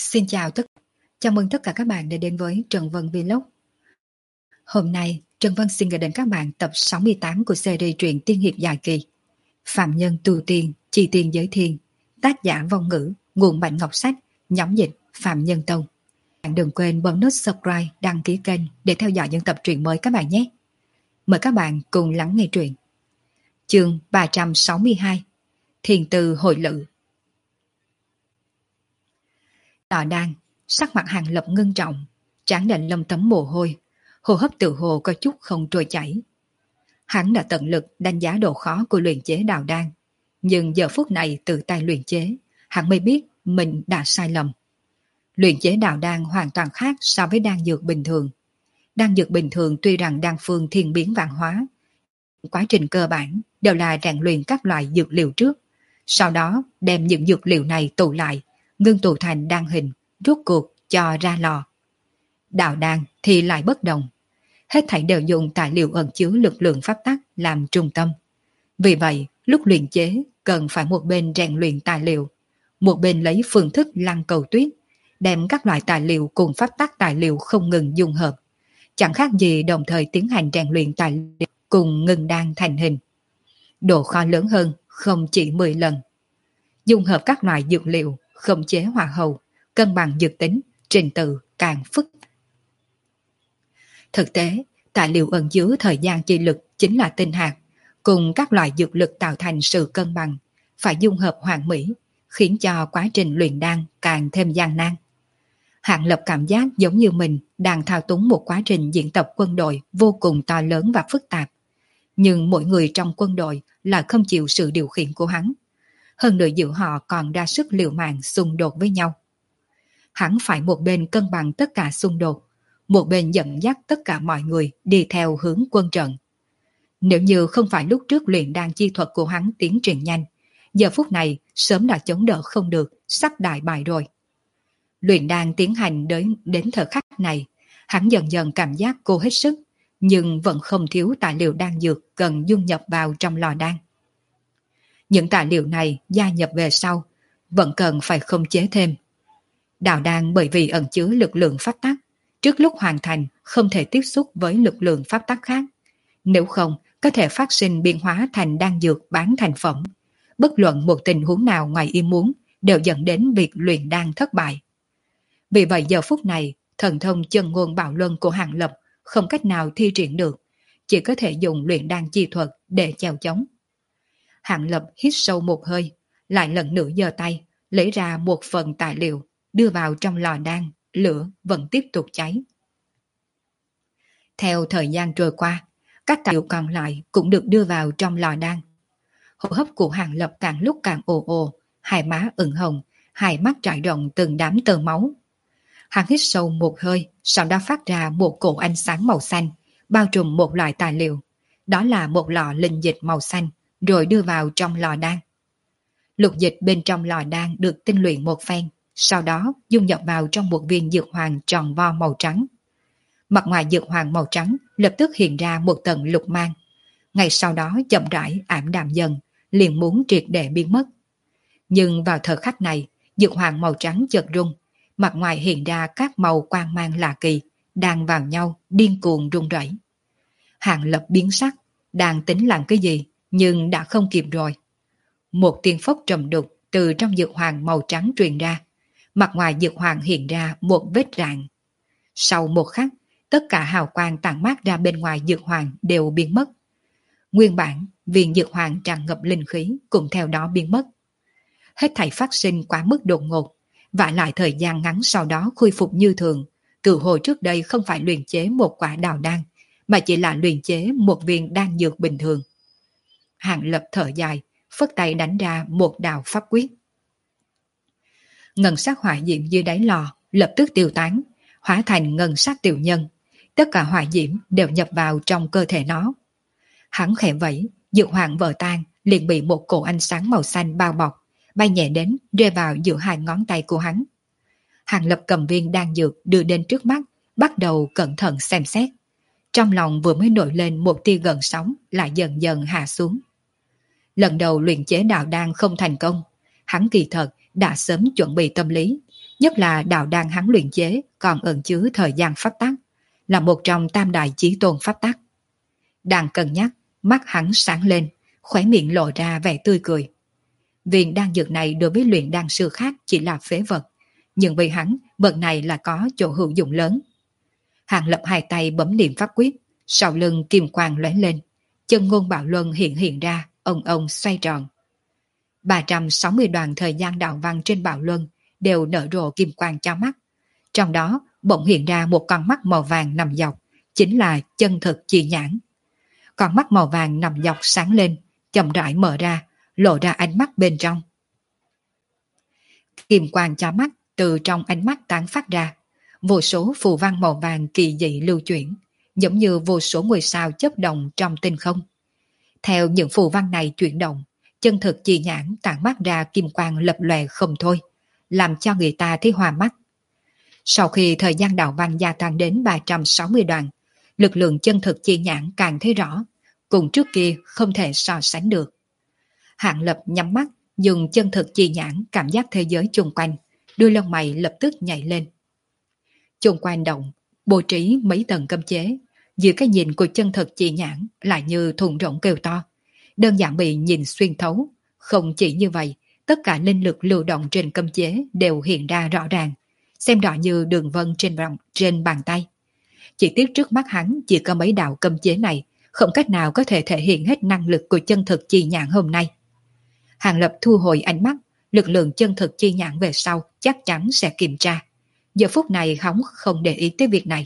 Xin chào chào mừng tất cả các bạn đã đến với Trần Vân Vlog. Hôm nay, Trần Vân xin gửi đến các bạn tập 68 của series truyện tiên hiệp dài kỳ Phạm Nhân Tu Tiên, Chi Tiên Giới Thiên, tác giả Vong Ngữ, nguồn Bạch Ngọc Sách, nhóm dịch Phạm Nhân Tông. Bạn đừng quên bấm nút subscribe, đăng ký kênh để theo dõi những tập truyện mới các bạn nhé. Mời các bạn cùng lắng nghe truyện. Chương 362, Thiền Từ Hội Lự. Tọa đan, sắc mặt Hàng Lập ngưng trọng, trán đành lấm tấm mồ hôi, hô hấp tự hồ có chút không trôi chảy. Hắn đã tận lực đánh giá độ khó của luyện chế đào đan, nhưng giờ phút này tự tay luyện chế, hắn mới biết mình đã sai lầm. Luyện chế đào đan hoàn toàn khác so với đan dược bình thường. Đan dược bình thường tuy rằng đan phương thiên biến vạn hóa, quá trình cơ bản đều là rèn luyện các loại dược liệu trước, sau đó đem những dược liệu này tụ lại, ngưng tụ thành đan hình, rút cuộc cho ra lò. Đạo đan thì lại bất đồng. Hết thảy đều dùng tài liệu ẩn chứa lực lượng pháp tắc làm trung tâm. Vì vậy, lúc luyện chế cần phải một bên rèn luyện tài liệu, một bên lấy phương thức lăng cầu tuyết, đem các loại tài liệu cùng pháp tắc tài liệu không ngừng dung hợp. Chẳng khác gì đồng thời tiến hành rèn luyện tài liệu cùng ngừng đan thành hình. Độ khó lớn hơn không chỉ 10 lần. Dung hợp các loại dược liệu, khống chế hỏa hầu, cân bằng dược tính, trình tự càng phức. Thực tế, tài liệu ẩn chứa thời gian chi lực chính là tinh hạt, cùng các loại dược lực tạo thành sự cân bằng, phải dung hợp hoàn mỹ, khiến cho quá trình luyện đan càng thêm gian nan. Hạng Lập cảm giác giống như mình đang thao túng một quá trình diễn tập quân đội vô cùng to lớn và phức tạp. Nhưng mỗi người trong quân đội là không chịu sự điều khiển của hắn. Hơn nữa giữa họ còn ra sức liều mạng xung đột với nhau. Hắn phải một bên cân bằng tất cả xung đột, một bên dẫn dắt tất cả mọi người đi theo hướng quân trận. Nếu như không phải lúc trước luyện đan chi thuật của hắn tiến triển nhanh, giờ phút này sớm đã chống đỡ không được, sắp đại bại rồi. Luyện đan tiến hành đến thời khắc này, hắn dần dần cảm giác cô hết sức, nhưng vẫn không thiếu tài liệu đan dược cần dung nhập vào trong lò đan. Những tài liệu này gia nhập về sau, vẫn cần phải khống chế thêm. Đào đan bởi vì ẩn chứa lực lượng pháp tắc, trước lúc hoàn thành không thể tiếp xúc với lực lượng pháp tắc khác. Nếu không, có thể phát sinh biến hóa thành đan dược bán thành phẩm. Bất luận một tình huống nào ngoài ý muốn đều dẫn đến việc luyện đan thất bại. Vì vậy giờ phút này, thần thông chân ngôn bạo luân của Hàng Lập không cách nào thi triển được, chỉ có thể dùng luyện đan chi thuật để chèo chống. Hàng Lập hít sâu một hơi, lại lần nữa giơ tay, lấy ra một phần tài liệu, đưa vào trong lò đan, lửa vẫn tiếp tục cháy. Theo thời gian trôi qua, các tài liệu còn lại cũng được đưa vào trong lò đan. Hô hấp của Hàng Lập càng lúc càng ồ ồ, hai má ửng hồng, hai mắt trải rộng từng đám tơ máu. Hắn hít sâu một hơi, sau đó phát ra một cổ ánh sáng màu xanh, bao trùm một loại tài liệu. Đó là một lọ linh dịch màu xanh, rồi đưa vào trong lò đan. Lục dịch bên trong lò đan được tinh luyện một phen, sau đó dung nhập vào trong một viên dược hoàng tròn vo màu trắng. Mặt ngoài dược hoàng màu trắng lập tức hiện ra một tầng lục mang. Ngay sau đó chậm rãi ảm đạm dần, liền muốn triệt để biến mất. Nhưng vào thời khắc này, dược hoàng màu trắng chợt rung, mặt ngoài hiện ra các màu quang mang lạ kỳ, đang vào nhau, điên cuồng rung rẩy. Hàng Lập biến sắc, đang tính làm cái gì, nhưng đã không kịp rồi. Một tiếng phốc trầm đục từ trong dược hoàng màu trắng truyền ra, mặt ngoài dược hoàng hiện ra một vết rạn. Sau một khắc, tất cả hào quang tản mát ra bên ngoài dược hoàng đều biến mất. Nguyên bản, viên dược hoàng tràn ngập linh khí cũng theo đó biến mất. Hết thảy phát sinh quá mức đột ngột, vả lại thời gian ngắn sau đó khôi phục như thường. Từ hồi trước đây không phải luyện chế một quả đào đan, mà chỉ là luyện chế một viên đan dược bình thường. Hàng Lập thở dài, phất tay đánh ra một đạo pháp quyết. Ngân sắc hỏa diễm dưới đáy lò lập tức tiêu tán, hóa thành ngân sắc tiểu nhân. Tất cả hỏa diễm đều nhập vào trong cơ thể nó. Hắn khẽ vẫy, dược hoàng vỡ tan, liền bị một cổ ánh sáng màu xanh bao bọc, bay nhẹ đến, rơi vào giữa hai ngón tay của hắn. Hàng Lập cầm viên đan dược đưa đến trước mắt, bắt đầu cẩn thận xem xét. Trong lòng vừa mới nổi lên một tia gợn sóng, lại dần dần hạ xuống. Lần đầu luyện chế đạo đan không thành công, hắn kỳ thật đã sớm chuẩn bị tâm lý, Nhất là đạo đan hắn luyện chế còn ẩn chứa thời gian pháp tắc, là một trong tam đại chí tôn pháp tắc. Đang cân nhắc, mắt hắn sáng lên, khóe miệng lộ ra vẻ tươi cười. Viên đan dược này đối với luyện đan sư khác chỉ là phế vật, nhưng vì hắn, vật này là có chỗ hữu dụng lớn. Hàng Lập hai tay bấm niệm pháp quyết, sau lưng kim quang lóe lên, chân ngôn bạo luân hiện ra, ông xoay tròn. 360 đoạn thời gian đạo văn trên bạo luân đều nở rộ kim quang cho mắt. Trong đó bỗng hiện ra một con mắt màu vàng nằm dọc, chính là chân thực chi nhãn. Con mắt màu vàng nằm dọc sáng lên, chậm rãi mở ra, lộ ra ánh mắt bên trong. Kim quang cho mắt từ trong ánh mắt tán phát ra, vô số phù văn màu vàng kỳ dị lưu chuyển, giống như vô số ngôi sao chớp động trong tinh không. Theo những phù văn này chuyển động, chân thực chi nhãn tản mắt ra kim quang lập lòe không thôi, làm cho người ta thấy hoa mắt. Sau khi thời gian đạo văn gia tăng đến 360 đoạn, lực lượng chân thực chi nhãn càng thấy rõ, cùng trước kia không thể so sánh được. Hạng Lập nhắm mắt, dùng chân thực chi nhãn cảm giác thế giới chung quanh, đuôi lông mày lập tức nhảy lên. Chung quanh động, bố trí mấy tầng cấm chế, giữa cái nhìn của chân thực chi nhãn lại như thùng rỗng kêu to, đơn giản bị nhìn xuyên thấu. Không chỉ như vậy, tất cả linh lực lưu động trên cấm chế đều hiện ra rõ ràng, xem rõ như đường vân trên bàn tay. Chỉ tiếc trước mắt hắn chỉ có mấy đạo cấm chế này, không cách nào có thể thể hiện hết năng lực của chân thực chi nhãn hôm nay. Hàng Lập thu hồi ánh mắt, lực lượng chân thực chi nhãn về sau chắc chắn sẽ kiểm tra. Giờ phút này hắn không để ý tới việc này.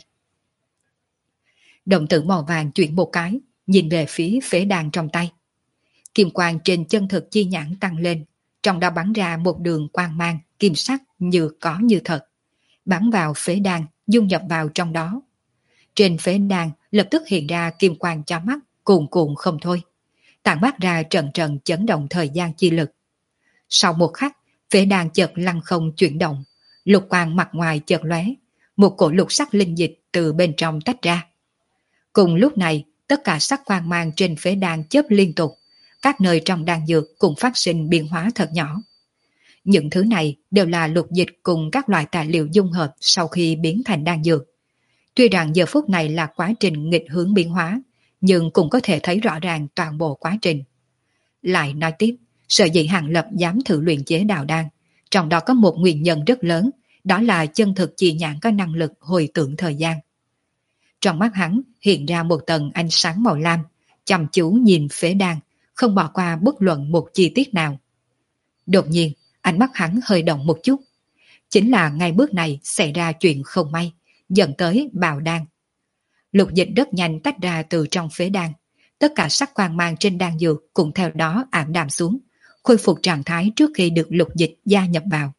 Đồng tử màu vàng chuyển một cái, nhìn về phía phế đàn trong tay. Kim quang trên chân thực chi nhãn tăng lên, trong đó bắn ra một đường quang mang, kim sắc như có như thật. Bắn vào phế đàn, dung nhập vào trong đó. Trên phế đàn lập tức hiện ra kim quang cho mắt, cuồn cuộn không thôi. Tản mát ra trận trận chấn động thời gian chi lực. Sau một khắc, phế đàn chợt lăn không chuyển động, lục quang mặt ngoài chợt lóe, một cổ lục sắc linh dịch từ bên trong tách ra. Cùng lúc này, tất cả sắc quang mang trên phế đàn chớp liên tục, các nơi trong đan dược cũng phát sinh biến hóa thật nhỏ. Những thứ này đều là lục dịch cùng các loại tài liệu dung hợp sau khi biến thành đan dược. Tuy rằng giờ phút này là quá trình nghịch hướng biến hóa, nhưng cũng có thể thấy rõ ràng toàn bộ quá trình. Lại nói tiếp, sở dĩ Hàng Lập dám thử luyện chế đạo đan, trong đó có một nguyên nhân rất lớn, đó là chân thực chi nhãn có năng lực hồi tưởng thời gian. Trong mắt hắn hiện ra một tầng ánh sáng màu lam, chăm chú nhìn phế đan, không bỏ qua bất luận một chi tiết nào. Đột nhiên, ánh mắt hắn hơi động một chút. Chính là ngay bước này xảy ra chuyện không may, dẫn tới bào đan. Lục dịch rất nhanh tách ra từ trong phế đan, tất cả sắc quang mang trên đan dược cũng theo đó ảm đạm xuống, khôi phục trạng thái trước khi được lục dịch gia nhập vào.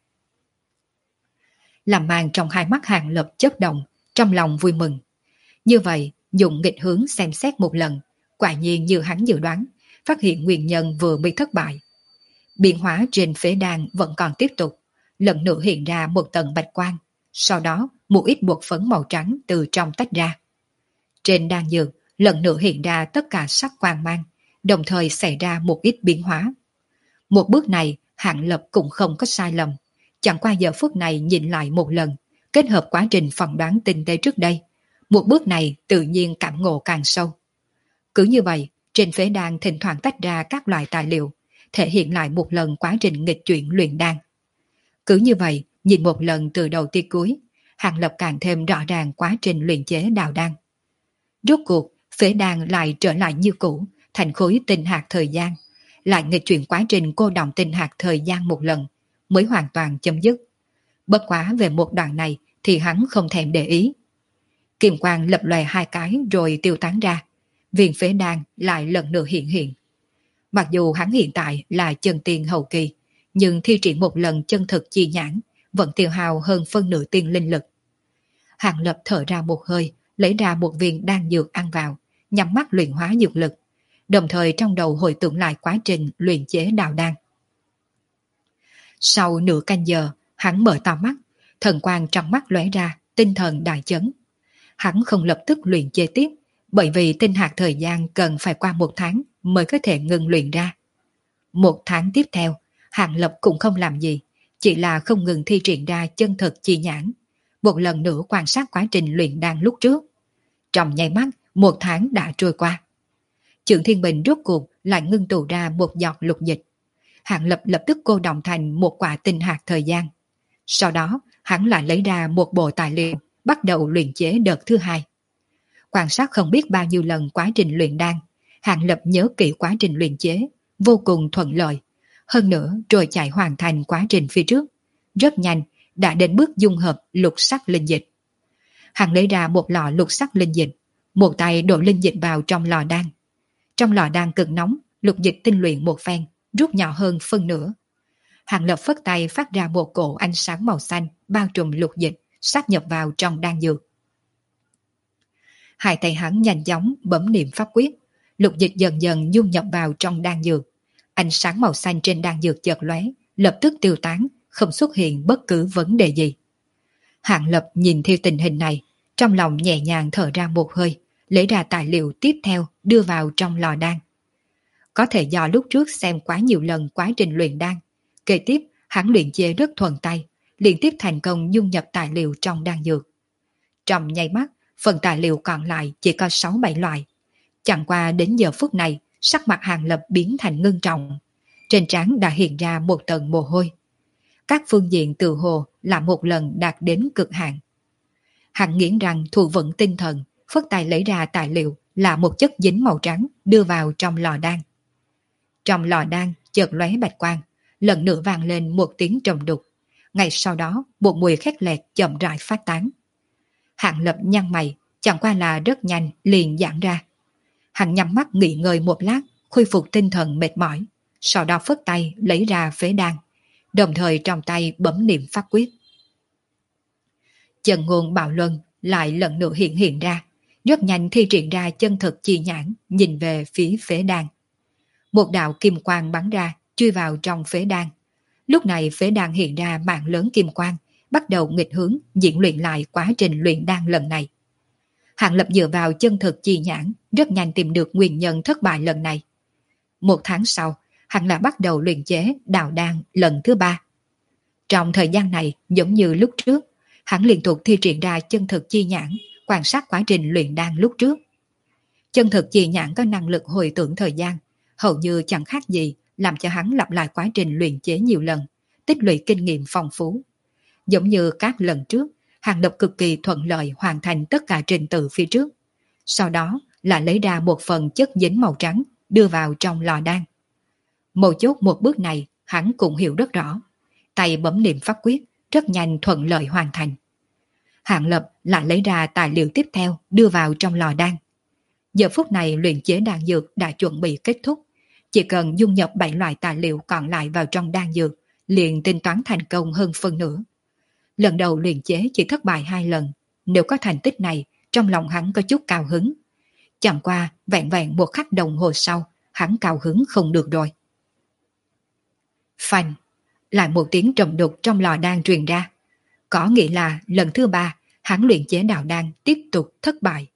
Làm mang trong hai mắt Hàng Lập chớp động, trong lòng vui mừng. Như vậy, dùng nghịch hướng xem xét một lần, quả nhiên như hắn dự đoán, phát hiện nguyên nhân vừa bị thất bại. Biến hóa trên phế đan vẫn còn tiếp tục, lần nữa hiện ra một tầng bạch quang, sau đó một ít bột phấn màu trắng từ trong tách ra. Trên đan dược, lần nữa hiện ra tất cả sắc quang mang, đồng thời xảy ra một ít biến hóa. Một bước này, Hạng Lập cũng không có sai lầm, chẳng qua giờ phút này nhìn lại một lần, kết hợp quá trình phỏng đoán tinh tế trước đây, một bước này tự nhiên cảm ngộ càng sâu. Cứ như vậy, trên phế đan thỉnh thoảng tách ra các loại tài liệu, thể hiện lại một lần quá trình nghịch chuyển luyện đan. Cứ như vậy, nhìn một lần từ đầu tới cuối, Hàng Lập càng thêm rõ ràng quá trình luyện chế đạo đan. Rốt cuộc, phế đan lại trở lại như cũ, thành khối tinh hạt thời gian, lại nghịch chuyển quá trình cô đọng tinh hạt thời gian một lần, mới hoàn toàn chấm dứt. Bất quá về một đoạn này thì hắn không thèm để ý. Kim quang lập lòe hai cái rồi tiêu tán ra, viên phế đan lại lần nữa hiện hiện. Mặc dù hắn hiện tại là chân tiên hậu kỳ, nhưng thi triển một lần chân thực chi nhãn vẫn tiêu hao hơn phân nửa tiên linh lực. Hàng Lập thở ra một hơi, lấy ra một viên đan dược ăn vào, nhắm mắt luyện hóa dược lực, đồng thời trong đầu hồi tưởng lại quá trình luyện chế đạo đan. Sau nửa canh giờ, hắn mở to mắt, thần quang trong mắt lóe ra, tinh thần đại chấn. Hắn không lập tức luyện chế tiếp, bởi vì tinh hạt thời gian cần phải qua 1 tháng mới có thể ngừng luyện ra. 1 tháng tiếp theo, Hàng Lập cũng không làm gì, chỉ là không ngừng thi triển ra chân thực chi nhãn, một lần nữa quan sát quá trình luyện đan lúc trước. Trong nháy mắt, 1 tháng đã trôi qua. Chưởng Thiên Bình rốt cuộc lại ngưng tụ ra một giọt lục dịch. Hạng Lập lập tức cô động thành một quả tinh hạt thời gian. Sau đó, hắn lại lấy ra một bộ tài liệu, bắt đầu luyện chế đợt thứ 2. Quan sát không biết bao nhiêu lần quá trình luyện đan, Hạng Lập nhớ kỹ quá trình luyện chế, vô cùng thuận lợi. Hơn nữa, rồi chạy hoàn thành quá trình phía trước. Rất nhanh, đã đến bước dung hợp lục sắc linh dịch. Hắn lấy ra một lọ lục sắc linh dịch, một tay đổ linh dịch vào trong lò đan. Trong lò đan cực nóng, lục dịch tinh luyện một phen, rút nhỏ hơn phân nửa. Hàng Lập phất tay phát ra một cổ ánh sáng màu xanh bao trùm lục dịch, sát nhập vào trong đan dược. Hai tay hắn nhanh chóng bấm niệm pháp quyết, lục dịch dần dần dung nhập vào trong đan dược. Ánh sáng màu xanh trên đan dược chợt lóe, lập tức tiêu tán, không xuất hiện bất cứ vấn đề gì. Hạng Lập nhìn theo tình hình này, trong lòng nhẹ nhàng thở ra một hơi, lấy ra tài liệu tiếp theo đưa vào trong lò đan. Có thể do lúc trước xem quá nhiều lần quá trình luyện đan, kế tiếp hắn luyện chế rất thuần tay, liên tiếp thành công dung nhập tài liệu trong đan dược. Trong nháy mắt, phần tài liệu còn lại chỉ có 6-7 loại. Chẳng qua đến giờ phút này, sắc mặt Hạng Lập biến thành ngưng trọng. Trên trán đã hiện ra một tầng mồ hôi. Các phương diện tự hồ là một lần đạt đến cực hạn. Hắn nghiến răng thu vững tinh thần, phất tay lấy ra tài liệu là một chất dính màu trắng đưa vào trong lò đan. Trong lò đan chợt lóe bạch quang, lần nữa vang lên một tiếng trầm đục. Ngay sau đó, một mùi khét lẹt chậm rãi phát tán. Hạng Lập nhăn mày, chẳng qua là rất nhanh liền giãn ra. Hắn nhắm mắt nghỉ ngơi một lát, khôi phục tinh thần mệt mỏi, sau đó phất tay lấy ra phế đan, đồng thời trong tay bấm niệm pháp quyết. Chân ngôn bạo luân lại lần nữa hiện ra, rất nhanh thi triển ra chân thực chi nhãn, nhìn về phía phế đan. Một đạo kim quang bắn ra, chui vào trong phế đan. Lúc này phế đan hiện ra mạng lớn kim quang, bắt đầu nghịch hướng diễn luyện lại quá trình luyện đan lần này. Hạng Lập dựa vào chân thực chi nhãn, rất nhanh tìm được nguyên nhân thất bại lần này. 1 tháng sau, hắn lại bắt đầu luyện chế đạo đan lần thứ 3. Trong thời gian này, giống như lúc trước, hắn liên tục thi triển ra chân thực chi nhãn, quan sát quá trình luyện đan lúc trước. Chân thực chi nhãn có năng lực hồi tưởng thời gian, hầu như chẳng khác gì làm cho hắn lặp lại quá trình luyện chế nhiều lần, tích lũy kinh nghiệm phong phú. Giống như các lần trước, Hạng Lập cực kỳ thuận lợi hoàn thành tất cả trình tự phía trước. Sau đó là lấy ra một phần chất dính màu trắng đưa vào trong lò đan. Mấu chốt một bước này hắn cũng hiểu rất rõ. Tay bấm niệm pháp quyết, rất nhanh thuận lợi hoàn thành. Hạng Lập lại lấy ra tài liệu tiếp theo đưa vào trong lò đan. Giờ phút này luyện chế đan dược đã chuẩn bị kết thúc. Chỉ cần dung nhập 7 loại tài liệu còn lại vào trong đan dược, liền tính toán thành công hơn phân nửa. Lần đầu luyện chế chỉ thất bại 2 lần, nếu có thành tích này, trong lòng hắn có chút cao hứng. Chẳng qua, vẹn vẹn 1 khắc đồng hồ sau, hắn cao hứng không được rồi. Phanh, lại một tiếng trầm đục trong lò đan truyền ra. Có nghĩa là lần thứ 3, hắn luyện chế đạo đan tiếp tục thất bại.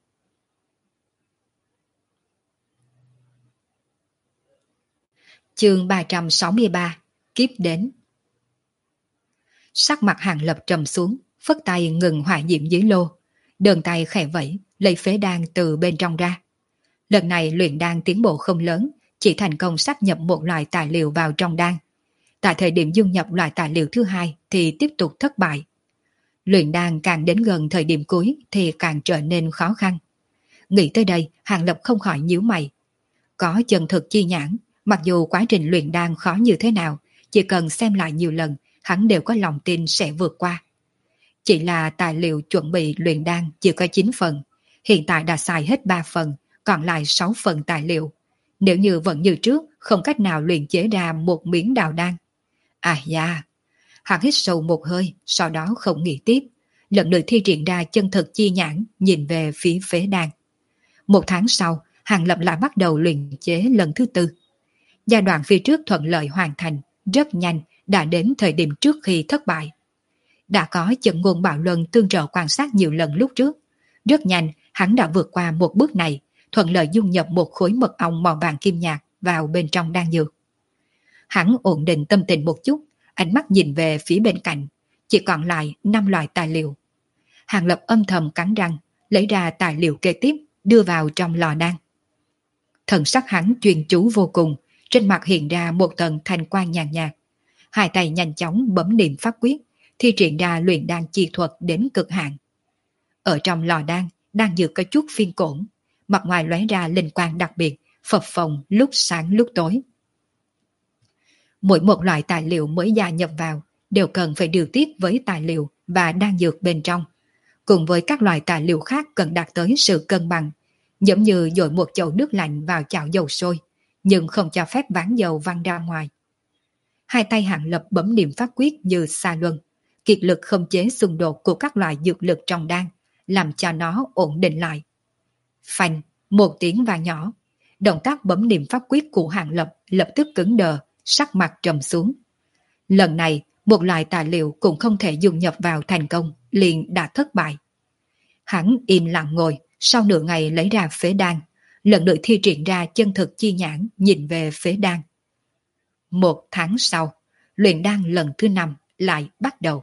Chương 363, kiếp đến. Sắc mặt Hạng Lập trầm xuống, phất tay ngừng hỏa diệm dưới lô, đơn tay khẽ vẫy, lấy phế đan từ bên trong ra. Lần này luyện đan tiến bộ không lớn, chỉ thành công sáp nhập một loại tài liệu vào trong đan. Tại thời điểm dung nhập loại tài liệu thứ 2 thì tiếp tục thất bại. Luyện đan càng đến gần thời điểm cuối thì càng trở nên khó khăn. Nghĩ tới đây, Hạng Lập không khỏi nhíu mày. Có chân thực chi nhãn, mặc dù quá trình luyện đan khó như thế nào, chỉ cần xem lại nhiều lần, hắn đều có lòng tin sẽ vượt qua. Chỉ là tài liệu chuẩn bị luyện đan chỉ có 9 phần, hiện tại đã xài hết 3 phần, còn lại 6 phần tài liệu. Nếu như vẫn như trước, không cách nào luyện chế ra một miếng đào đan. À da! Hắn hít sâu một hơi, sau đó không nghĩ tiếp, lần lượt thi triển ra chân thực chi nhãn, nhìn về phía phế đan. 1 tháng sau, Hạng Lập lại bắt đầu luyện chế lần thứ 4. Giai đoạn phía trước thuận lợi hoàn thành, rất nhanh đã đến thời điểm trước khi thất bại. Đã có Chân Ngôn Bạo Luân tương trợ quan sát nhiều lần lúc trước. Rất nhanh, hắn đã vượt qua một bước này, thuận lợi dung nhập một khối mật ong màu vàng kim nhạt vào bên trong đan dược. Hắn ổn định tâm tình một chút, ánh mắt nhìn về phía bên cạnh, chỉ còn lại 5 loại tài liệu. Hàng Lập âm thầm cắn răng, lấy ra tài liệu kế tiếp, đưa vào trong lò đan. Thần sắc hắn chuyên chú vô cùng, trên mặt hiện ra một tầng thanh quang nhàn nhạt. Hai tay nhanh chóng bấm niệm pháp quyết, thi triển ra luyện đan chi thuật đến cực hạn. Ở trong lò đan, đang dược có chút phiên cổn, mặt ngoài lóe ra linh quang đặc biệt, phập phồng lúc sáng lúc tối. Mỗi một loại tài liệu mới gia nhập vào đều cần phải điều tiết với tài liệu và đan dược bên trong, cùng với các loại tài liệu khác cần đạt tới sự cân bằng, giống như dội một chậu nước lạnh vào chảo dầu sôi, nhưng không cho phép ván dầu văng ra ngoài. Hai tay Hàng Lập bấm niệm pháp quyết như xa luân, kiệt lực khống chế xung đột của các loại dược lực trong đan, làm cho nó ổn định lại. Phanh, một tiếng vang nhỏ, động tác bấm niệm pháp quyết của Hàng Lập lập tức cứng đờ, sắc mặt trầm xuống. Lần này, một loại tài liệu cũng không thể dùng nhập vào thành công, liền đã thất bại. Hắn im lặng ngồi, sau nửa ngày lấy ra phế đan, lần nữa thi triển ra chân thực chi nhãn nhìn về phế đan. 1 tháng sau, luyện đan lần thứ 5 lại bắt đầu.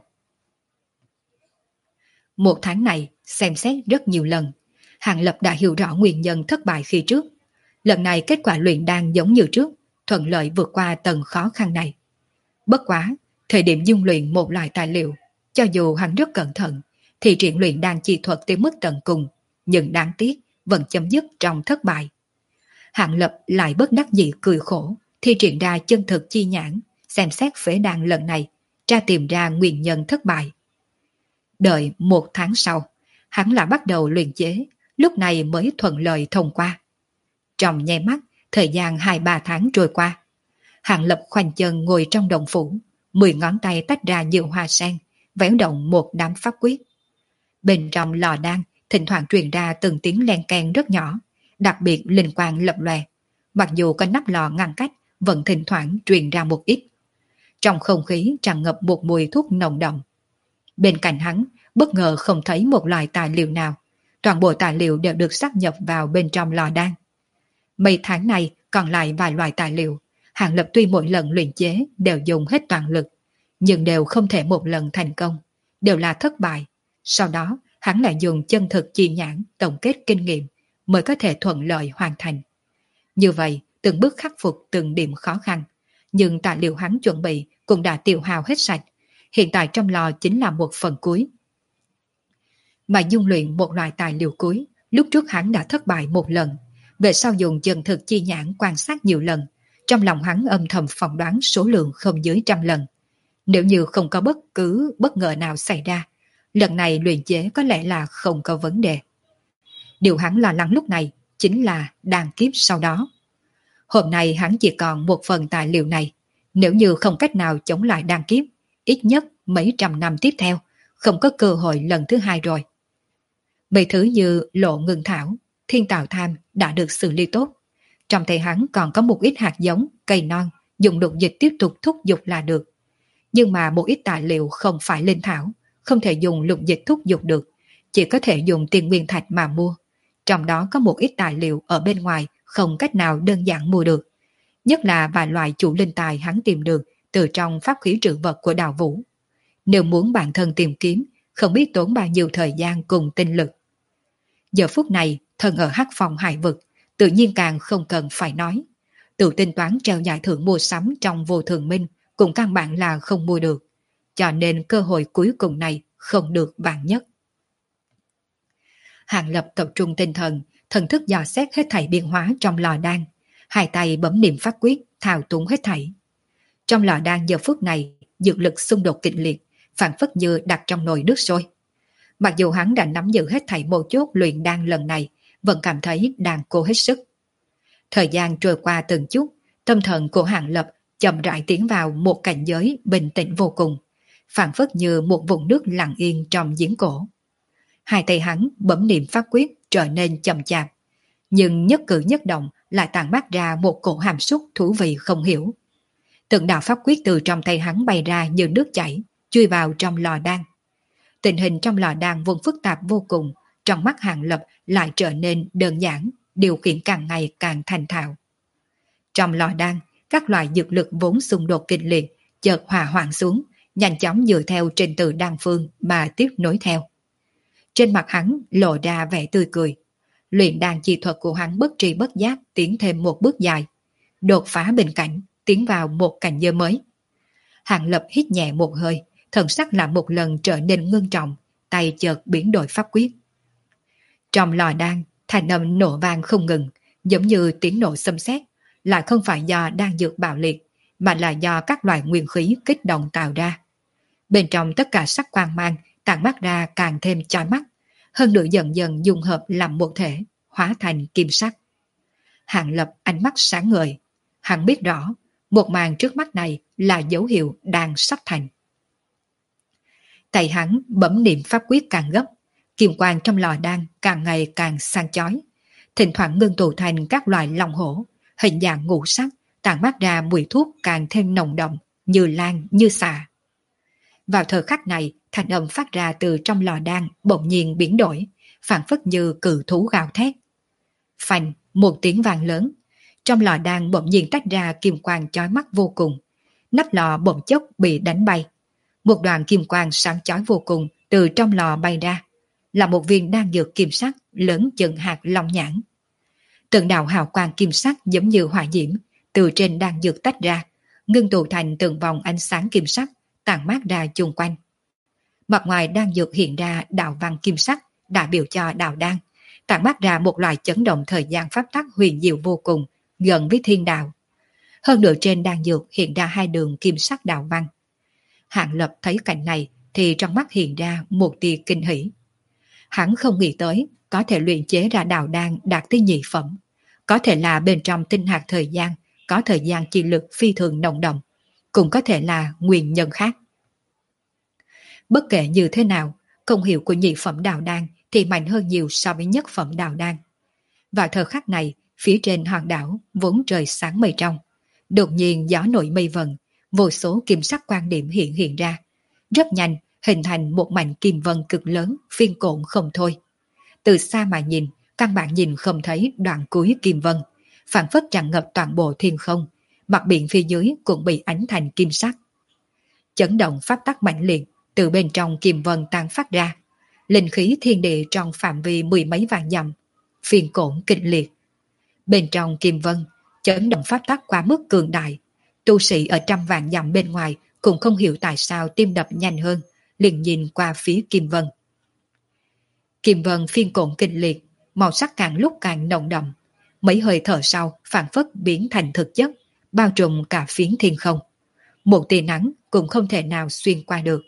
1 tháng này, xem xét rất nhiều lần, Hàng Lập đã hiểu rõ nguyên nhân thất bại khi trước. Lần này kết quả luyện đan giống như trước, thuận lợi vượt qua tầng khó khăn này. Bất quá, thời điểm dung luyện một loại tài liệu, cho dù hắn rất cẩn thận, thì triển luyện đan chi thuật tới mức tận cùng, nhưng đáng tiếc vẫn chấm dứt trong thất bại. Hàng Lập lại bất đắc dĩ cười khổ, thi triển ra chân thực chi nhãn, xem xét phế đan lần này, tra tìm ra nguyên nhân thất bại. Đợi 1 tháng sau, hắn lại bắt đầu luyện chế, lúc này mới thuận lợi thông qua. Trong nháy mắt, thời gian 2-3 tháng trôi qua. Hàng Lập khoanh chân ngồi trong động phủ, 10 ngón tay tách ra nhiều hoa sen, véo động một đám pháp quyết. Bên trong lò đan, thỉnh thoảng truyền ra từng tiếng len keng rất nhỏ, đặc biệt linh quang lập lòe. Mặc dù có nắp lò ngăn cách, vẫn thỉnh thoảng truyền ra một ít. Trong không khí tràn ngập một mùi thuốc nồng đậm. Bên cạnh hắn, bất ngờ không thấy một loại tài liệu nào. Toàn bộ tài liệu đều được sáp nhập vào bên trong lò đan. Mấy tháng này còn lại vài loại tài liệu, Hàng Lập tuy mỗi lần luyện chế đều dùng hết toàn lực, nhưng đều không thể một lần thành công, đều là thất bại. Sau đó, hắn lại dùng chân thực chi nhãn tổng kết kinh nghiệm mới có thể thuận lợi hoàn thành. Như vậy, từng bước khắc phục từng điểm khó khăn, nhưng tài liệu hắn chuẩn bị cũng đã tiêu hao hết sạch, hiện tại trong lò chính là một phần cuối. Mà dung luyện một loại tài liệu cuối, lúc trước hắn đã thất bại một lần, về sau dùng chân thực chi nhãn quan sát nhiều lần, trong lòng hắn âm thầm phỏng đoán số lượng không dưới 100 lần. Nếu như không có bất cứ bất ngờ nào xảy ra, lần này luyện chế có lẽ là không có vấn đề. Điều hắn lo lắng lúc này chính là đan kiếp sau đó. Hôm nay hắn chỉ còn một phần tài liệu này, nếu như không cách nào chống lại đan kiếp, ít nhất mấy trăm năm tiếp theo, không có cơ hội lần thứ hai rồi. Mấy thứ như lộ ngưng thảo, thiên tạo tham đã được xử lý tốt. Trong tay hắn còn có một ít hạt giống, cây non, dùng lục dịch tiếp tục thúc dục là được. Nhưng mà một ít tài liệu không phải linh thảo, không thể dùng lục dịch thúc dục được, chỉ có thể dùng tiền nguyên thạch mà mua. Trong đó có một ít tài liệu ở bên ngoài không cách nào đơn giản mua được. Nhất là vài loại chủ linh tài hắn tìm được từ trong pháp khí trữ vật của Đào Vũ. Nếu muốn bản thân tìm kiếm, không biết tốn bao nhiêu thời gian cùng tinh lực. Giờ phút này, thân ở hắc phòng hải vực, tự nhiên càng không cần phải nói. Tự tính toán treo giải thưởng mua sắm trong vô thường minh cũng căn bản là không mua được. Cho nên cơ hội cuối cùng này không được vạn nhất. Hàng Lập tập trung tinh thần, thần thức dò xét hết thảy biến hóa trong lò đan. Hai tay bấm niệm pháp quyết, thao túng hết thảy. Trong lò đan giờ phút này, dược lực xung đột kịch liệt, phản phất như đặt trong nồi nước sôi. Mặc dù hắn đã nắm giữ hết thảy mấu chốt luyện đan lần này, vẫn cảm thấy đang cố hết sức. Thời gian trôi qua từng chút, tâm thần của Hàng Lập chậm rãi tiến vào một cảnh giới bình tĩnh vô cùng, phản phất như một vùng nước lặng yên trong giếng cổ. Hai tay hắn bấm niệm pháp quyết trở nên chậm chạp, nhưng nhất cử nhất động lại tản mát ra một cổ hàm xúc thú vị không hiểu. Từng đạo pháp quyết từ trong tay hắn bay ra như nước chảy, chui vào trong lò đan. Tình hình trong lò đan vốn phức tạp vô cùng, trong mắt Hàng Lập lại trở nên đơn giản, điều khiển càng ngày càng thành thạo. Trong lò đan, các loại dược lực vốn xung đột kịch liệt, chợt hòa hoãn xuống, nhanh chóng dựa theo trình tự đan phương mà tiếp nối theo. Trên mặt hắn lộ ra vẻ tươi cười. Luyện đan chi thuật của hắn bất tri bất giác tiến thêm một bước dài, đột phá bình cảnh, tiến vào một cảnh giới mới. Hàng Lập hít nhẹ một hơi, thần sắc lại một lần trở nên ngưng trọng, tay chợt biến đổi pháp quyết. Trong lò đan, thanh âm nổ vang không ngừng, giống như tiếng nổ xâm sét, lại không phải do đan dược bạo liệt, mà là do các loại nguyên khí kích động tạo ra. Bên trong tất cả sắc quang mang tản mắt ra càng thêm chói mắt, hơn nữa dần dần dung hợp làm một thể, hóa thành kim sắc. Hàng Lập ánh mắt sáng ngời, hắn biết rõ, một màn trước mắt này là dấu hiệu đang sắp thành. Tay hắn bấm niệm pháp quyết càng gấp, kim quang trong lò đan càng ngày càng sáng chói, thỉnh thoảng ngưng tụ thành các loại long hổ, hình dạng ngũ sắc, tản mát ra mùi thuốc càng thêm nồng đậm, như lan như xà. Vào thời khắc này, thanh âm phát ra từ trong lò đan bỗng nhiên biến đổi, phảng phất như cự thú gào thét. Phanh, một tiếng vang lớn, trong lò đan bỗng nhiên tách ra kim quang chói mắt vô cùng, nắp lò bỗng chốc bị đánh bay. Một đoàn kim quang sáng chói vô cùng từ trong lò bay ra, là một viên đan dược kim sắc lớn chừng hạt long nhãn. Từng đạo hào quang kim sắc giống như hỏa diễm từ trên đan dược tách ra, ngưng tụ thành từng vòng ánh sáng kim sắc tản mát ra chung quanh. Mặt ngoài đan dược hiện ra đạo văn kim sắc, đại biểu cho đạo đan, tản mát ra một loại chấn động thời gian pháp tắc huyền diệu vô cùng, gần với thiên đạo. Hơn nữa trên đan dược hiện ra hai đường kim sắc đạo văn. Hạng Lập thấy cảnh này thì trong mắt hiện ra một tia kinh hỉ. Hắn không nghĩ tới có thể luyện chế ra đạo đan đạt tới nhị phẩm, có thể là bên trong tinh hạt thời gian có thời gian chi lực phi thường nồng đậm, cũng có thể là nguyên nhân khác. Bất kể như thế nào, công hiệu của nhị phẩm đạo đan thì mạnh hơn nhiều so với nhất phẩm đạo đan. Vào thời khắc này, phía trên hòn đảo vốn trời sáng mây trong, đột nhiên gió nổi mây vần, vô số kim sắc quan điểm hiện ra, rất nhanh hình thành một mảnh kim vân cực lớn, phiên cộn không thôi. Từ xa mà nhìn, căn bản nhìn không thấy đoạn cuối kim vân, phản phất tràn ngập toàn bộ thiên không, mặt biển phía dưới cũng bị ánh thành kim sắc. Chấn động pháp tắc mạnh liệt từ bên trong kim vân tan phát ra, linh khí thiên địa trong phạm vi mười mấy vạn dặm, phiên cổn kịch liệt. Bên trong kim vân, chấn động pháp tắc quá mức cường đại, tu sĩ ở trăm vạn dặm bên ngoài cũng không hiểu tại sao tim đập nhanh hơn, liền nhìn qua phía kim vân. Kim vân phiên cổn kịch liệt, màu sắc càng lúc càng nồng đậm, mấy hơi thở sau phản phất biến thành thực chất, bao trùm cả phiến thiên không. Một tia nắng cũng không thể nào xuyên qua được.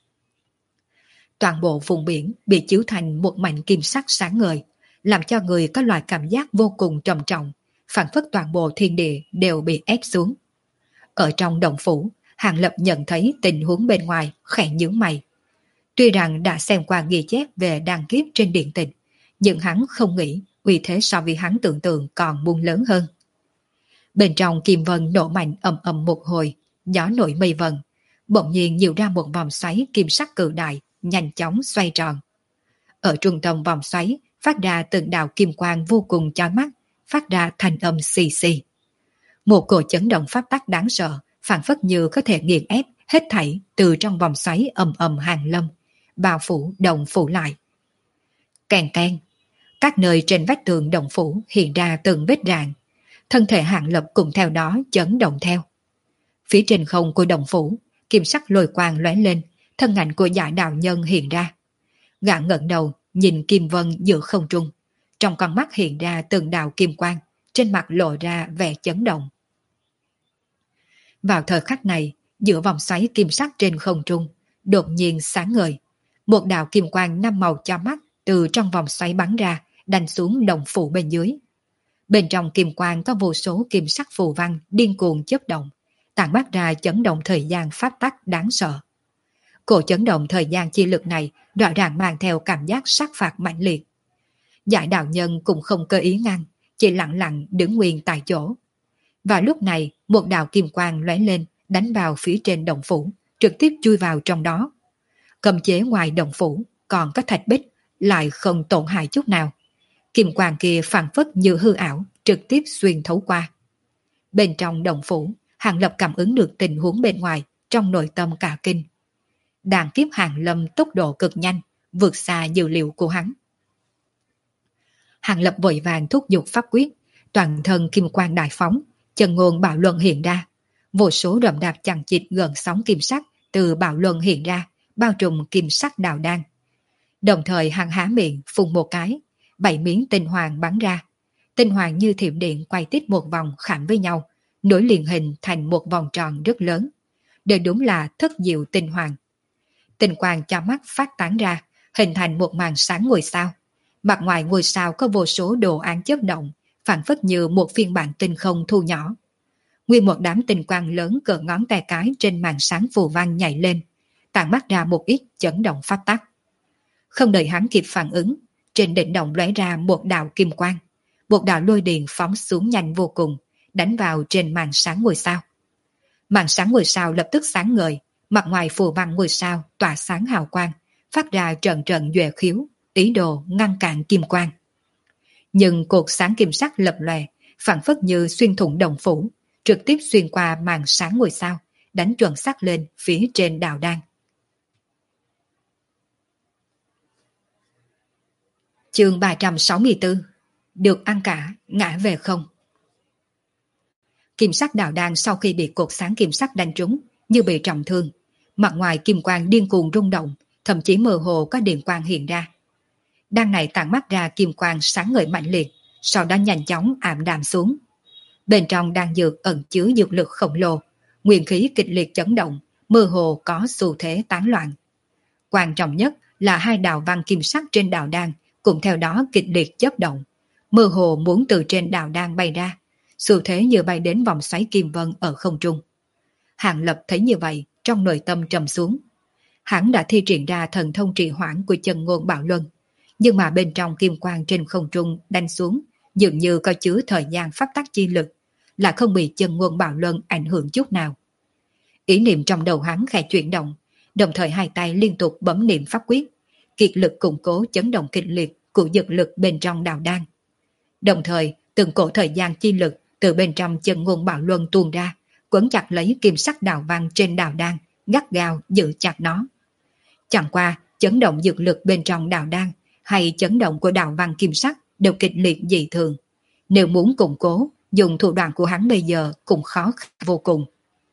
Toàn bộ vùng biển bị chiếu thành một mảnh kim sắc sáng ngời, làm cho người có loại cảm giác vô cùng trầm trọng, phản phất toàn bộ thiên địa đều bị ép xuống. Ở trong động phủ, Hàng Lập nhận thấy tình huống bên ngoài, khẽ nhướng mày. Tuy rằng đã xem qua ghi chép về đàn kiếp trên điện tịch, nhưng hắn không nghĩ uy thế so với hắn tưởng tượng còn muôn lớn hơn. Bên trong kim vân nổ mạnh ầm ầm một hồi, gió nổi mây vần, bỗng nhiên nhiều ra một vòng xoáy kim sắc cự đại, nhanh chóng xoay tròn. Ở trung tâm vòng xoáy phát ra từng đạo kim quang vô cùng chói mắt, phát ra thanh âm xì xì. Một cổ chấn động pháp tắc đáng sợ, phản phất như có thể nghiền ép hết thảy từ trong vòng xoáy ầm ầm hàng lâm, bao phủ động phủ lại. Kèn keng, các nơi trên vách tường động phủ hiện ra từng vết rạn, thân thể Hàng Lập cùng theo đó chấn động theo. Phía trên không của động phủ, kim sắc lôi quang lóe lên, thân ảnh của Giải đạo nhân hiện ra. Gã ngẩng đầu nhìn kim vân giữa không trung, trong con mắt hiện ra từng đạo kim quang, trên mặt lộ ra vẻ chấn động. Vào thời khắc này, giữa vòng xoáy kim sắc trên không trung, đột nhiên sáng ngời, một đạo kim quang năm màu cho mắt từ trong vòng xoáy bắn ra, đánh xuống động phủ bên dưới. Bên trong kim quang có vô số kim sắc phù văn điên cuồng chớp động, tản mát ra chấn động thời gian pháp tắc đáng sợ. Cổ chấn động thời gian chi lực này rõ ràng mang theo cảm giác sát phạt mạnh liệt. Giải đạo nhân cũng không cơ ý ngăn, chỉ lặng lặng đứng nguyên tại chỗ. Vào lúc này, một đạo kim quang lóe lên, đánh vào phía trên động phủ, trực tiếp chui vào trong đó. Cầm chế ngoài động phủ còn có thạch bích, lại không tổn hại chút nào. Kim quang kia phản phất như hư ảo, trực tiếp xuyên thấu qua. Bên trong động phủ, Hàng Lập cảm ứng được tình huống bên ngoài, trong nội tâm cả kinh. Đàn kiếp Hàng Lâm tốc độ cực nhanh, vượt xa dự liệu của hắn. Hàng Lập vội vàng thúc giục pháp quyết, toàn thân kim quang đại phóng, chân ngôn bạo luân hiện ra. Vô số rậm rạp chằng chịt gần sóng kim sắc từ bạo luân hiện ra, bao trùm kim sắc đào đan. Đồng thời hắn há miệng phun một cái, 7 miếng tinh hoàng bắn ra. Tinh hoàng như thiểm điện quay tít một vòng khảm với nhau, nối liền hình thành một vòng tròn rất lớn. Đây đúng là thất diệu tinh hoàng. Tinh quang cho mắt phát tán ra, hình thành một màn sáng ngôi sao. Mặt ngoài ngôi sao có vô số đồ án chớp động, phản phất như một phiên bản tinh không thu nhỏ. Nguyên một đám tinh quang lớn cỡ ngón tay cái trên màn sáng phù văn nhảy lên, tản mắt ra một ít chấn động pháp tắc. Không đợi hắn kịp phản ứng, trên đỉnh động lóe ra một đạo kim quang, một đạo lôi điện phóng xuống nhanh vô cùng, đánh vào trên màn sáng ngôi sao. Màn sáng ngôi sao lập tức sáng ngời, mặt ngoài phù văn ngôi sao tỏa sáng hào quang, phát ra trận trận duệ khiếu, ý đồ ngăn cản kim quang. Nhưng cột sáng kim sắc lập lòe, phản phất như xuyên thủng đồng phủ, trực tiếp xuyên qua màn sáng ngôi sao, đánh chuẩn xác lên phía trên đào đan. Chương 364. Được ăn cả, ngã về không. Kim sắc đào đan sau khi bị cột sáng kim sắc đánh trúng, như bị trọng thương. Mặt ngoài kim quang điên cuồng rung động, thậm chí mơ hồ có điện quang hiện ra. Đan này tản mắt ra kim quang sáng ngời mạnh liệt, sau đó nhanh chóng ảm đạm xuống. Bên trong đan dược ẩn chứa dược lực khổng lồ, nguyên khí kịch liệt chấn động, mơ hồ có xu thế tán loạn. Quan trọng nhất là hai đạo văn kim sắc trên đạo đan cũng theo đó kịch liệt chớp động, mơ hồ muốn từ trên đạo đan bay ra, xu thế như bay đến vòng xoáy kim vân ở không trung. Hàng Lập thấy như vậy, trong nội tâm trầm xuống. Hắn đã thi triển ra thần thông trì hoãn của chân ngôn bạo luân, nhưng mà bên trong kim quang trên không trung đánh xuống, dường như có chứa thời gian pháp tắc chi lực, là không bị chân ngôn bạo luân ảnh hưởng chút nào. Ý niệm trong đầu hắn khẽ chuyển động, đồng thời hai tay liên tục bấm niệm pháp quyết, kiệt lực củng cố chấn động kịch liệt của dược lực bên trong đạo đan. Đồng thời, từng cổ thời gian chi lực từ bên trong chân ngôn bạo luân tuôn ra, quấn chặt lấy kim sắc đạo văn trên đạo đan, gắt gao giữ chặt nó. Chẳng qua, chấn động dược lực bên trong đạo đan hay chấn động của đạo văn kim sắc đều kịch liệt dị thường. Nếu muốn củng cố, dùng thủ đoạn của hắn bây giờ cũng khó khăn vô cùng.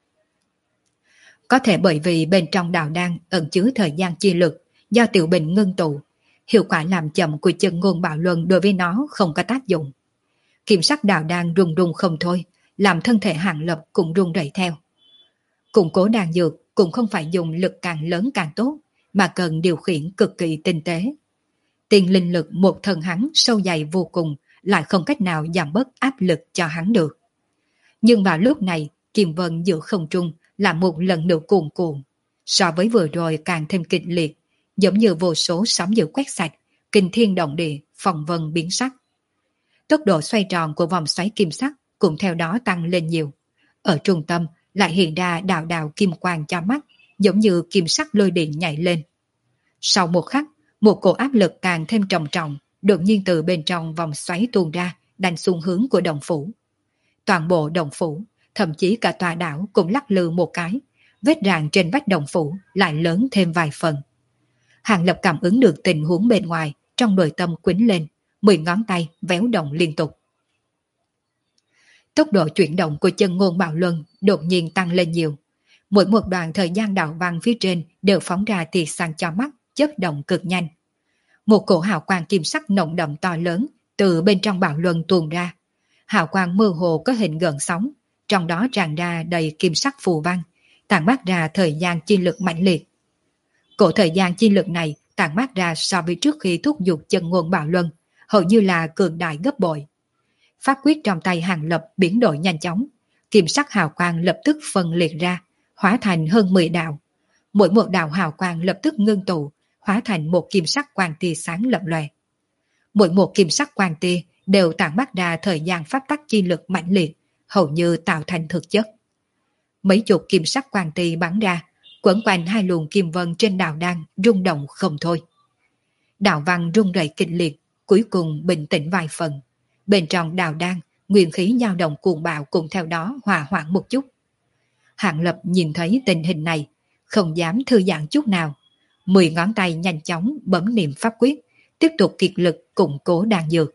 Có thể bởi vì bên trong đạo đan ẩn chứa thời gian chi lực do tiểu bình ngưng tụ, hiệu quả làm chậm của chân ngôn bạo luân đối với nó không có tác dụng. Kim sắc đạo đan rung rung không thôi, làm thân thể Hàng Lập cũng rung rẩy theo. Củng cố đan dược cũng không phải dùng lực càng lớn càng tốt, mà cần điều khiển cực kỳ tinh tế. Tiền linh lực một thân hắn sâu dày vô cùng, lại không cách nào giảm bớt áp lực cho hắn được. Nhưng vào lúc này, kim vân giữa không trung là một lần nữa cuồn cuộn, so với vừa rồi càng thêm kịch liệt, giống như vô số sóng dữ quét sạch, kinh thiên động địa, phong vân biến sắc. Tốc độ xoay tròn của vòng xoáy kim sắc cũng theo đó tăng lên nhiều. Ở trung tâm lại hiện ra đạo đạo kim quang cho mắt, giống như kim sắc lôi điện nhảy lên. Sau một khắc, một cổ áp lực càng thêm trầm trọng, đột nhiên từ bên trong vòng xoáy tuôn ra, đánh xuống hướng của đồng phủ. Toàn bộ đồng phủ, thậm chí cả tòa đảo cũng lắc lư một cái, vết rạn trên vách đồng phủ lại lớn thêm vài phần. Hàng Lập cảm ứng được tình huống bên ngoài, trong nội tâm quýnh lên, 10 ngón tay véo động liên tục. Tốc độ chuyển động của chân ngôn bạo luân đột nhiên tăng lên nhiều. Mỗi một đoạn thời gian đạo văn phía trên đều phóng ra tia sáng cho mắt, chớp động cực nhanh. Một cổ hào quang kim sắc nồng đậm to lớn từ bên trong bạo luân tuôn ra. Hào quang mơ hồ có hình gợn sóng, trong đó tràn ra đầy kim sắc phù văn, tản mát ra thời gian chi lực mạnh liệt. Cổ thời gian chi lực này tản mát ra so với trước khi thúc giục chân ngôn bạo luân, hầu như là cường đại gấp bội. Pháp quyết trong tay Hàng Lập biến đổi nhanh chóng, kim sắc hào quang lập tức phân liệt ra, hóa thành hơn 10 đạo. Mỗi một đạo hào quang lập tức ngưng tụ, hóa thành một kim sắc quang tia sáng lập lòe. Mỗi một kim sắc quang tia đều tản mát ra thời gian pháp tắc chi lực mạnh liệt, hầu như tạo thành thực chất. Mấy chục kim sắc quang tia bắn ra, quẩn quanh hai luồng kim vân trên đạo đan rung động không thôi. Đạo văn rung rẩy kịch liệt, cuối cùng bình tĩnh vài phần. Bên trong đạo đan, nguyên khí dao động cuồng bạo cùng theo đó hòa hoãn một chút. Hạng Lập nhìn thấy tình hình này, không dám thư giãn chút nào. 10 ngón tay nhanh chóng bấm niệm pháp quyết, tiếp tục kiệt lực củng cố đan dược.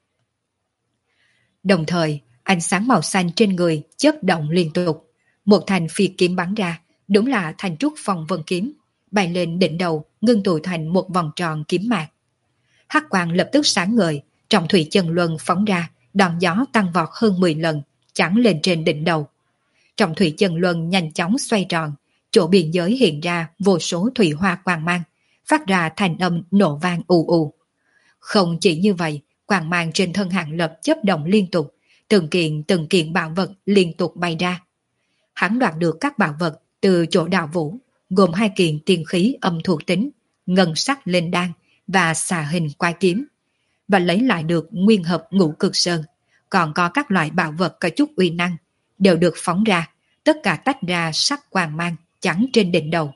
Đồng thời, ánh sáng màu xanh trên người chớp động liên tục. Một thanh phi kiếm bắn ra, đúng là thanh trúc phong vân kiếm, bay lên đỉnh đầu, ngưng tụ thành một vòng tròn kiếm mạc. Hắc quang lập tức sáng ngời, trọng thủy chân luân phóng ra, đòn gió tăng vọt hơn 10 lần, chắn lên trên đỉnh đầu. Trọng thủy chân luân nhanh chóng xoay tròn, chỗ biên giới hiện ra vô số thủy hoa quang mang, phát ra thành âm nổ vang ù ù. Không chỉ như vậy, quang mang trên thân Hạng Lập chớp động liên tục, từng kiện bảo vật liên tục bay ra. Hắn đoạt được các bảo vật từ chỗ đạo vũ, gồm 2 kiện tiên khí âm thuộc tính, ngân sắc lên đan và xà hình quái kiếm, và lấy lại được nguyên hợp ngũ cực sơn, còn có các loại bảo vật có chút uy năng, đều được phóng ra, tất cả tách ra sắc quang mang chắn trên đỉnh đầu.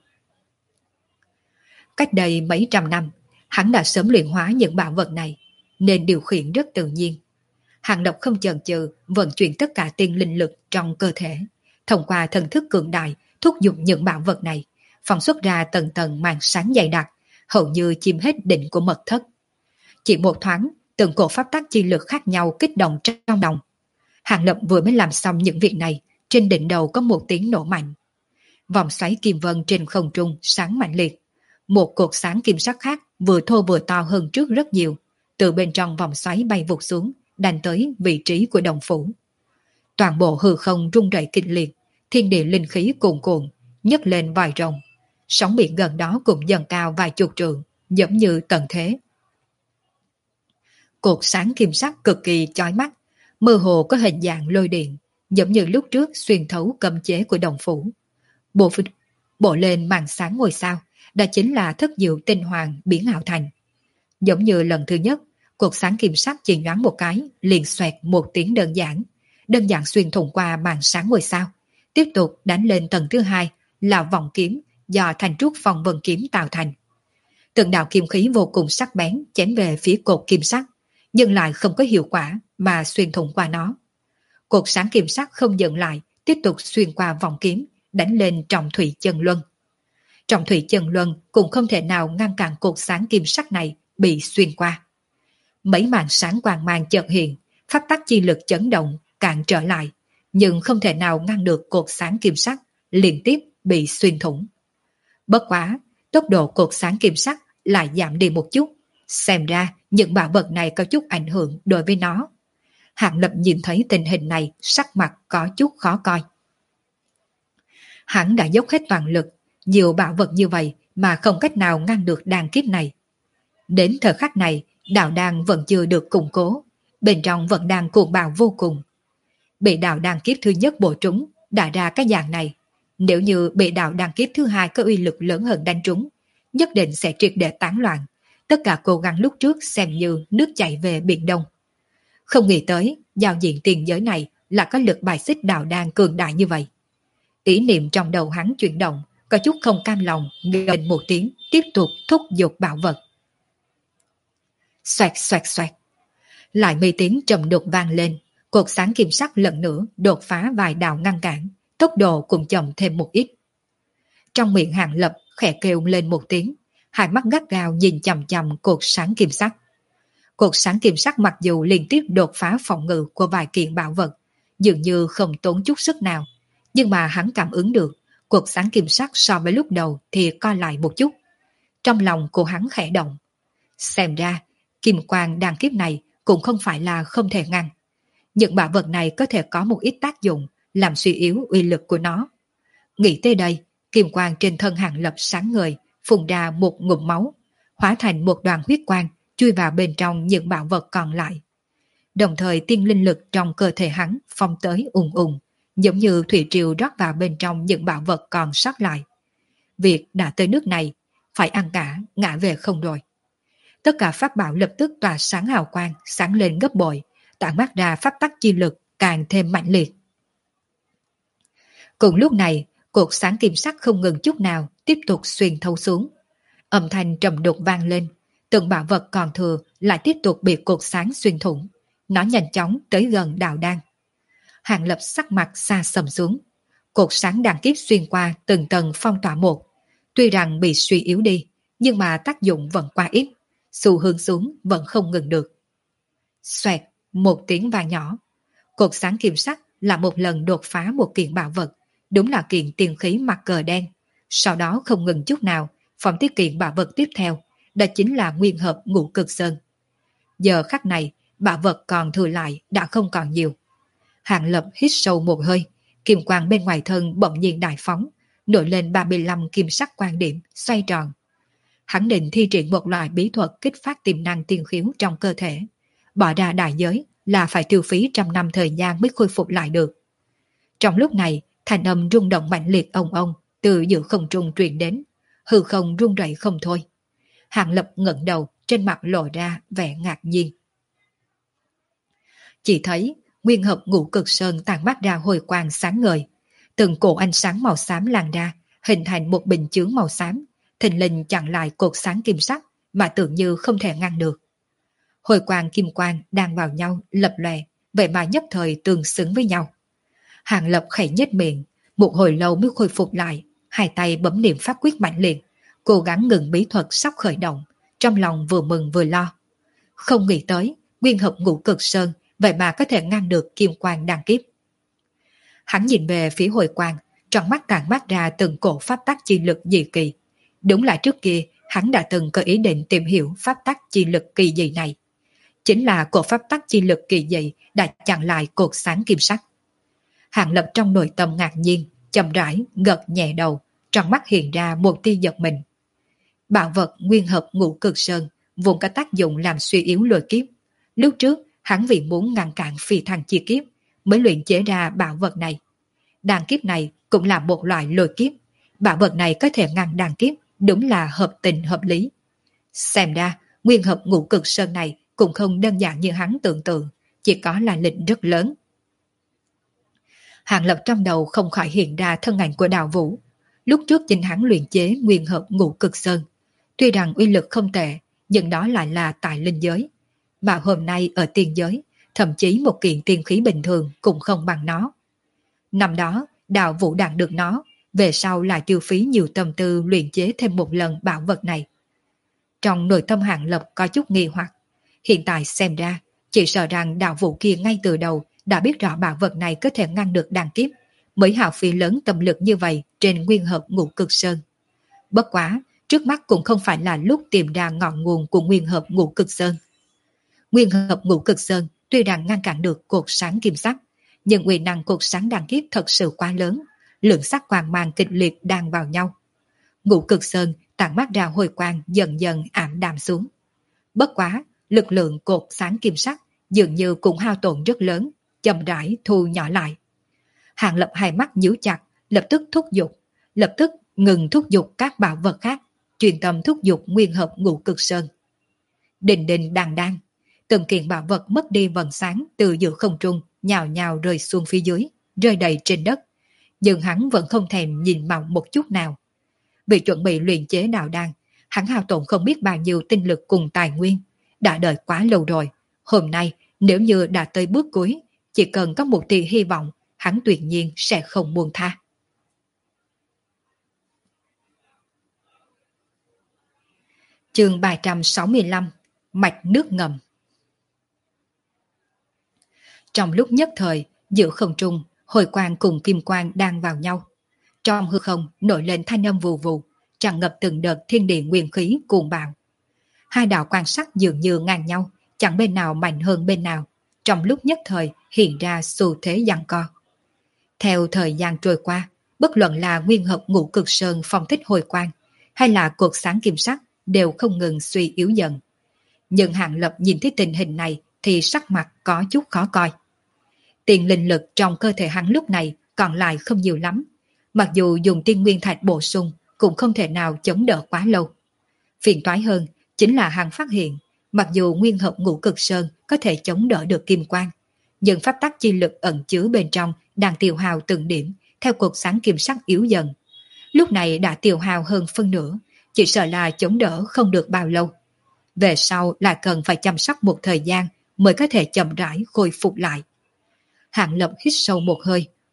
Cách đây mấy trăm năm, hắn đã sớm luyện hóa những bảo vật này, nên điều khiển rất tự nhiên. Hàng Độc không chần chừ vận chuyển tất cả tiên linh lực trong cơ thể, thông qua thần thức cường đại thúc giục những bảo vật này, phóng xuất ra tầng tầng màn sáng dày đặc, hầu như chiếm hết đỉnh của mật thất. Chỉ một thoáng, từng cổ pháp tắc chi lực khác nhau kích động trong lòng. Hàng Lập vừa mới làm xong những việc này, trên đỉnh đầu có một tiếng nổ mạnh. Vòng xoáy kim vân trên không trung sáng mạnh liệt. Một cột sáng kim sắc khác vừa thô vừa to hơn trước rất nhiều, từ bên trong vòng xoáy bay vụt xuống, đánh tới vị trí của đồng phủ. Toàn bộ hư không rung rẩy kịch liệt, thiên địa linh khí cuồn cuộn, nhấc lên vòi rồng. Sóng biển gần đó cũng dần cao vài chục trượng, giống như tận thế. Cột sáng kim sắc cực kỳ chói mắt, mơ hồ có hình dạng lôi điện, giống như lúc trước xuyên thấu cấm chế của đồng phủ. Bộ lên màn sáng ngôi sao, đó chính là thất diệu tinh hoàng biến ảo thành. Giống như lần thứ nhất, cột sáng kim sắc chỉ nhoáng một cái, liền xoẹt một tiếng đơn giản xuyên thủng qua màn sáng ngôi sao, tiếp tục đánh lên tầng thứ 2 là vòng kiếm do thanh trúc phong vân kiếm tạo thành. Từng đạo kim khí vô cùng sắc bén chém về phía cột kim sắc, nhưng lại không có hiệu quả mà xuyên thủng qua nó. Cột sáng kim sắc không dừng lại, tiếp tục xuyên qua vòng kiếm, đánh lên trọng thủy chân luân. Trọng thủy chân luân cũng không thể nào ngăn cản cột sáng kim sắc này bị xuyên qua. Mấy màn sáng quang mang chợt hiện, pháp tắc chi lực chấn động cản trở lại, nhưng không thể nào ngăn được cột sáng kim sắc liên tiếp bị xuyên thủng. Bất quá, tốc độ cột sáng kim sắc lại giảm đi một chút, xem ra những bảo vật này có chút ảnh hưởng đối với nó. Hạng Lập nhìn thấy tình hình này, sắc mặt có chút khó coi. Hắn đã dốc hết toàn lực, nhiều bảo vật như vậy mà không cách nào ngăn được đan kiếp này. Đến thời khắc này, đạo đan vẫn chưa được củng cố, bên trong vẫn đang cuồng bạo vô cùng. Bị đạo đan kiếp thứ nhất bổ trúng, đã ra cái dạng này. Nếu như bị đạo đan kiếp thứ 2 có uy lực lớn hơn đánh trúng, nhất định sẽ triệt để tán loạn. Tất cả cố gắng lúc trước xem như nước chảy về biển Đông. Không nghĩ tới, giao diện tiền giới này là có lực bài xích đạo đan cường đại như vậy. Ý niệm trong đầu hắn chuyển động, có chút không cam lòng, gần một tiếng, tiếp tục thúc giục bảo vật. Xoẹt xoẹt xoẹt. Lại mấy tiếng trầm đục vang lên, cột sáng kim sắc lần nữa đột phá vài đạo ngăn cản, tốc độ cũng chậm thêm một ít. Trong miệng Hạng Lập khẽ kêu lên một tiếng, hai mắt gắt gao nhìn chằm chằm cột sáng kim sắc. Cột sáng kim sắc mặc dù liên tiếp đột phá phòng ngự của vài kiện bảo vật, dường như không tốn chút sức nào, nhưng mà hắn cảm ứng được, cột sáng kim sắc so với lúc đầu thì co lại một chút. Trong lòng của hắn khẽ động. Xem ra, kim quang đan kiếp này cũng không phải là không thể ngăn. Những bảo vật này có thể có một ít tác dụng, làm suy yếu uy lực của nó. Nghĩ tới đây, kim quang trên thân Hạng Lập sáng ngời, phun ra một ngụm máu, hóa thành một đoàn huyết quang, chui vào bên trong những bảo vật còn lại. Đồng thời tiên linh lực trong cơ thể hắn phong tới ùng ùng, giống như thủy triều rót vào bên trong những bảo vật còn sót lại. Việc đã tới nước này, phải ăn cả, ngã về không rồi. Tất cả pháp bảo lập tức tỏa sáng hào quang, sáng lên gấp bội, tản mát ra pháp tắc chi lực càng thêm mạnh liệt. Cùng lúc này, cột sáng kim sắc không ngừng chút nào, tiếp tục xuyên thấu xuống. Âm thanh trầm đục vang lên, từng bảo vật còn thừa lại tiếp tục bị cột sáng xuyên thủng. Nó nhanh chóng tới gần đạo đan. Hạng Lập sắc mặt xa sầm xuống. cột sáng đàn kiếp xuyên qua từng tầng phong tỏa một. Tuy rằng bị suy yếu đi, nhưng mà tác dụng vẫn quá ít, xu hướng xuống vẫn không ngừng được. Xoẹt, một tiếng vang nhỏ. Cột sáng kim sắc là một lần đột phá một kiện bảo vật, đúng là kiện tiên khí mặt cờ đen. Sau đó không ngừng chút nào, phong tiết kiện bảo vật tiếp theo, đó chính là nguyên hợp ngũ cực sơn. Giờ khắc này, bảo vật còn thừa lại đã không còn nhiều. Hạng Lập hít sâu một hơi, kim quang bên ngoài thân bỗng nhiên đại phóng, nổi lên 35 kim sắc quan điểm, xoay tròn. Hắn định thi triển một loại bí thuật kích phát tiềm năng tiên khiếu trong cơ thể. Bỏ ra đại giới là phải tiêu phí trăm năm thời gian mới khôi phục lại được. Trong lúc này, thanh âm rung động mạnh liệt ông từ giữa không trung truyền đến, hư không rung rẩy không thôi. Hạng Lập ngẩng đầu, trên mặt lộ ra vẻ ngạc nhiên. Chỉ thấy nguyên hợp ngũ cực sơn tàn mắt ra hồi quang sáng ngời, từng cổ ánh sáng màu xám lan ra, hình thành một bình chướng màu xám, thình lình chặn lại cột sáng kim sắc mà tưởng như không thể ngăn được. Hồi quang kim quang đang vào nhau lập lòe, vậy mà nhất thời tương xứng với nhau. Hạng Lập khẽ nhếch miệng, một hồi lâu mới khôi phục lại, hai tay bấm niệm pháp quyết mạnh liệt, cố gắng ngừng bí thuật sắp khởi động, trong lòng vừa mừng vừa lo. Không nghĩ tới, nguyên hợp ngũ cực sơn vậy mà có thể ngăn được kim quang đàn kiếp. Hắn nhìn về phía hồi quang, trong mắt tàn mắt ra từng cổ pháp tắc chi lực dị kỳ. Đúng là trước kia, hắn đã từng có ý định tìm hiểu pháp tắc chi lực kỳ dị này. Chính là cổ pháp tắc chi lực kỳ dị đã chặn lại cột sáng kim sắc. Hạng Lập trong nội tâm ngạc nhiên, chậm rãi gật nhẹ đầu, trong mắt hiện ra một tia giật mình. Bảo vật nguyên hợp ngũ cực sơn vốn có tác dụng làm suy yếu lôi kiếp. Lúc trước, hắn vì muốn ngăn cản phi thăng chi kiếp mới luyện chế ra bảo vật này. Đàn kiếp này cũng là một loại lôi kiếp. Bảo vật này có thể ngăn đàn kiếp, đúng là hợp tình hợp lý. Xem ra, nguyên hợp ngũ cực sơn này cũng không đơn giản như hắn tưởng tượng, chỉ có là lịch rất lớn. Hạng Lập trong đầu không khỏi hiện ra thân ảnh của Đào Vũ. Lúc trước chính hắn luyện chế nguyên hợp ngũ cực sơn. Tuy rằng uy lực không tệ, nhưng đó lại là tại linh giới. Mà hôm nay ở tiên giới, thậm chí một kiện tiên khí bình thường cũng không bằng nó. Năm đó, Đào Vũ đạt được nó, về sau lại tiêu phí nhiều tâm tư luyện chế thêm một lần bảo vật này. Trong nội tâm Hạng Lập có chút nghi hoặc. Hiện tại xem ra, chỉ sợ rằng Đào Vũ kia ngay từ đầu đã biết rõ bảo vật này có thể ngăn được đàn kiếp, mới hao phí lớn tâm lực như vậy trên nguyên hợp ngũ cực sơn. Bất quá, trước mắt cũng không phải là lúc tìm ra ngọn nguồn của nguyên hợp ngũ cực sơn. Nguyên hợp ngũ cực sơn tuy rằng ngăn cản được cột sáng kim sắc, nhưng uy năng cột sáng đàn kiếp thật sự quá lớn, lượng sắc quang mang kịch liệt đang vào nhau. Ngũ cực sơn tản mát ra hồi quang dần dần ảm đạm xuống. Bất quá, lực lượng cột sáng kim sắc dường như cũng hao tổn rất lớn, chậm rãi thu nhỏ lại. Hạng Lập hai mắt nhíu chặt, lập tức thúc giục, lập tức ngừng thúc giục các bảo vật khác, chuyên tâm thúc giục nguyên hợp ngũ cực sơn. Đình đình đàn đan, từng kiện bảo vật mất đi vầng sáng từ giữa không trung, nhào nhào rơi xuống phía dưới, rơi đầy trên đất. Nhưng hắn vẫn không thèm nhìn màu một chút nào. Vì chuẩn bị luyện chế đạo đan, hắn hao tổn không biết bao nhiêu tinh lực cùng tài nguyên, đã đợi quá lâu rồi. Hôm nay, nếu như đã tới bước cuối, chỉ cần có một tia hy vọng, hắn tuyệt nhiên sẽ không buông tha. Chương 365, Mạch nước ngầm. Trong lúc nhất thời, giữa không trung, hồi quang cùng kim quang đang vào nhau. Trong hư không nổi lên thanh âm vù vù, tràn ngập từng đợt thiên địa nguyên khí cuồng bạo. Hai đạo quan sắc dường như ngang nhau, chẳng bên nào mạnh hơn bên nào. Trong lúc nhất thời hiện ra xu thế giằng co. Theo thời gian trôi qua, bất luận là nguyên hợp ngũ cực sơn phong thích hồi quang, hay là cột sáng kim sắc đều không ngừng suy yếu dần. Nhưng Hạng Lập nhìn thấy tình hình này thì sắc mặt có chút khó coi. Tiền linh lực trong cơ thể hắn lúc này còn lại không nhiều lắm. Mặc dù dùng tiên nguyên thạch bổ sung cũng không thể nào chống đỡ quá lâu. Phiền toái hơn chính là hắn phát hiện, mặc dù nguyên hợp ngũ cực sơn có thể chống đỡ được kim quang, nhưng pháp tắc chi lực ẩn chứa bên trong đang tiêu hao từng điểm theo cột sáng kim sắc yếu dần. Lúc này đã tiêu hao hơn phân nửa, chỉ sợ là chống đỡ không được bao lâu. Về sau lại cần phải chăm sóc một thời gian mới có thể chậm rãi khôi phục lại. Hạng Lập hít sâu một hơi,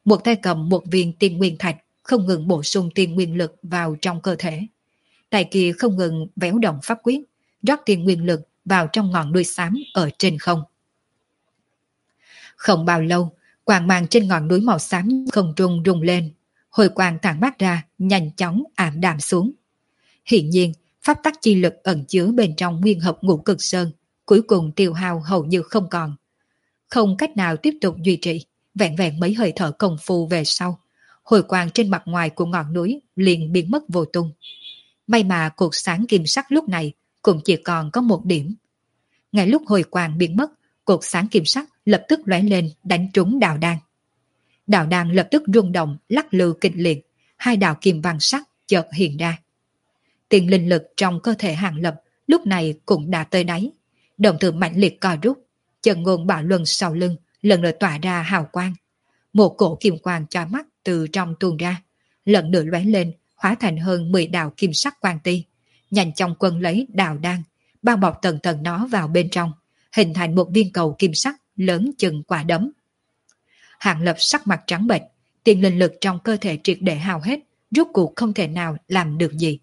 một tay cầm một viên tiên nguyên thạch, không ngừng bổ sung tiên nguyên lực vào trong cơ thể. Tay kia không ngừng véo động pháp quyết, rót tiên nguyên lực vào trong ngọn núi xám ở trên không. Không bao lâu, quang mang trên ngọn núi màu xám không trung rung lên, hồi quang tản mát ra, nhanh chóng ảm đạm xuống. Hiển nhiên, pháp tắc chi lực ẩn chứa bên trong nguyên hợp ngũ cực sơn, cuối cùng tiêu hao hầu như không còn. Không cách nào tiếp tục duy trì, vẹn vẹn mấy hơi thở công phu về sau, hồi quang trên mặt ngoài của ngọn núi liền biến mất vô tung. May mà cột sáng kim sắc lúc này cũng chỉ còn có một điểm. Ngay lúc hồi quang biến mất, cột sáng kim sắc lập tức lóe lên đánh trúng đạo đan. Đạo đan lập tức rung động, lắc lư kịch liệt, hai đạo kim vàng sắc chợt hiện ra. Tiền linh lực trong cơ thể Hàng Lập lúc này cũng đã tới đáy, đồng tử mạnh liệt co rút, chân ngôn bạo luân sau lưng lần nữa tỏa ra hào quang. Một cổ kim quang chói mắt từ trong tuôn ra, lần nữa lóe lên, hóa thành hơn 10 đạo kim sắc quang ti, nhanh chóng quân lấy đạo đan, bao bọc tầng tầng nó vào bên trong, hình thành một viên cầu kim sắc lớn chừng quả đấm. Hàng Lập sắc mặt trắng bệch, tiền linh lực trong cơ thể triệt để hao hết, rốt cuộc không thể nào làm được gì.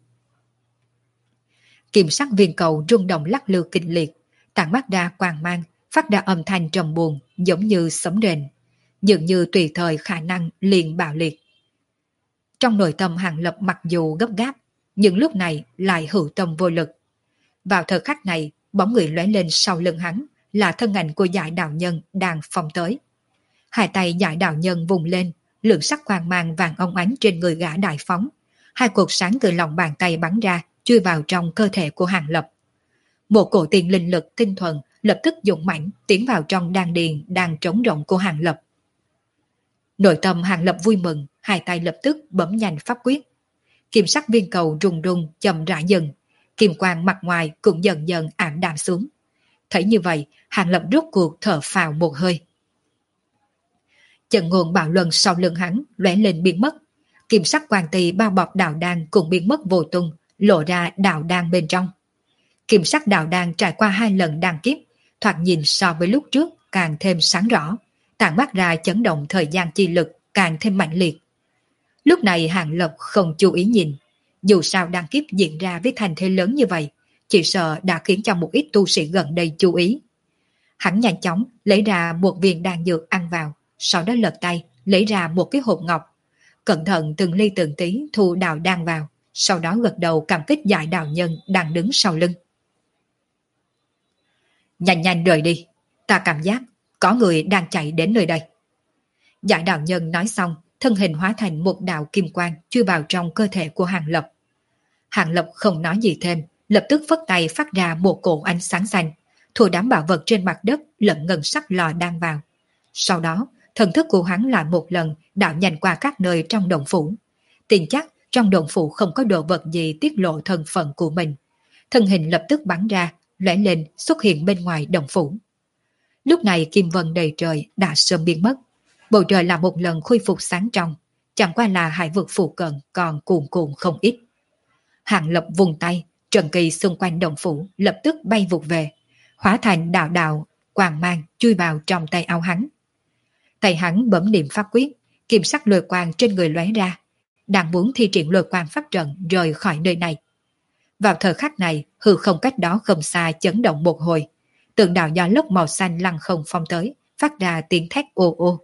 Kim sắc viên cầu rung động lắc lư kịch liệt, tản mát ra quang mang, phát ra âm thanh trầm buồn giống như sấm rền, dường như tùy thời khả năng liền bạo liệt. Trong nội tâm Hàng Lập mặc dù gấp gáp, nhưng lúc này lại hữu tâm vô lực. Vào thời khắc này, bóng người lóe lên sau lưng hắn là thân ảnh của Giải Đạo Nhân đang phong tới. Hai tay Giải Đạo Nhân vùng lên, lượng sắc quang mang vàng óng ánh trên người gã đại phóng. Hai cột sáng từ lòng bàn tay bắn ra, chui vào trong cơ thể của Hàng Lập. Một cổ tiền linh lực tinh thuần lập tức dũng mãnh tiến vào trong đan điền đang trống rỗng của Hàng Lập. Nội tâm Hàng Lập vui mừng, hai tay lập tức bấm nhanh pháp quyết. Kim sắc viên cầu rung rung chậm rãi dần, kim quang mặt ngoài cũng dần dần ảm đạm xuống. Thấy như vậy, Hàng Lập rốt cuộc thở phào một hơi. Chân ngôn bạo luân sau lưng hắn lóe lên biến mất, kim sắc quang tì bao bọc đạo đan cũng biến mất vô tung, lộ ra đạo đan bên trong. Kim sắc đạo đan trải qua 2 lần đan kiếp, thoạt nhìn so với lúc trước càng thêm sáng rõ, tản mát ra chấn động thời gian chi lực càng thêm mạnh liệt. Lúc này Hàng Lập không chú ý nhìn, dù sao đan kiếp diễn ra với thành thế lớn như vậy, chỉ sợ đã khiến cho một ít tu sĩ gần đây chú ý. Hắn nhanh chóng lấy ra một viên đan dược ăn vào, sau đó lật tay lấy ra một cái hộp ngọc, cẩn thận từng ly từng tí thu đạo đan vào, sau đó gật đầu cảm kích Giải Đạo Nhân đang đứng sau lưng. Nhanh nhanh rời đi, ta cảm giác có người đang chạy đến nơi đây. Giải Đạo Nhân nói xong, thân hình hóa thành một đạo kim quang chui vào trong cơ thể của Hàng Lập. Hàng Lập không nói gì thêm, lập tức phất tay phát ra một cổ ánh sáng xanh, thổi đám bảo vật trên mặt đất lẫn ngân sắc lò đan vào. Sau đó, thần thức của hắn lại một lần đạo nhanh qua các nơi trong động phủ. Tin chắc trong động phủ không có đồ vật gì tiết lộ thân phận của mình. Thân hình lập tức bắn ra, lóe lên xuất hiện bên ngoài động phủ. Lúc này kim vân đầy trời đã sớm biến mất. Bầu trời là một lần khôi phục sáng trong, chẳng qua là hải vực phụ cận còn cuồn cuộn không ít. Hàng Lập vùng tay, trần kỳ xung quanh động phủ lập tức bay vụt về, hóa thành đạo đạo quang mang chui vào trong tay áo hắn. Tay hắn bấm niệm pháp quyết, kim sắc lôi quang trên người lóe ra, đang muốn thi triển lôi quang pháp trận rời khỏi nơi này. Vào thời khắc này, hư không cách đó không xa chấn động một hồi, từng đạo gió lốc màu xanh lăng không phong tới, phát ra tiếng thét ô ô.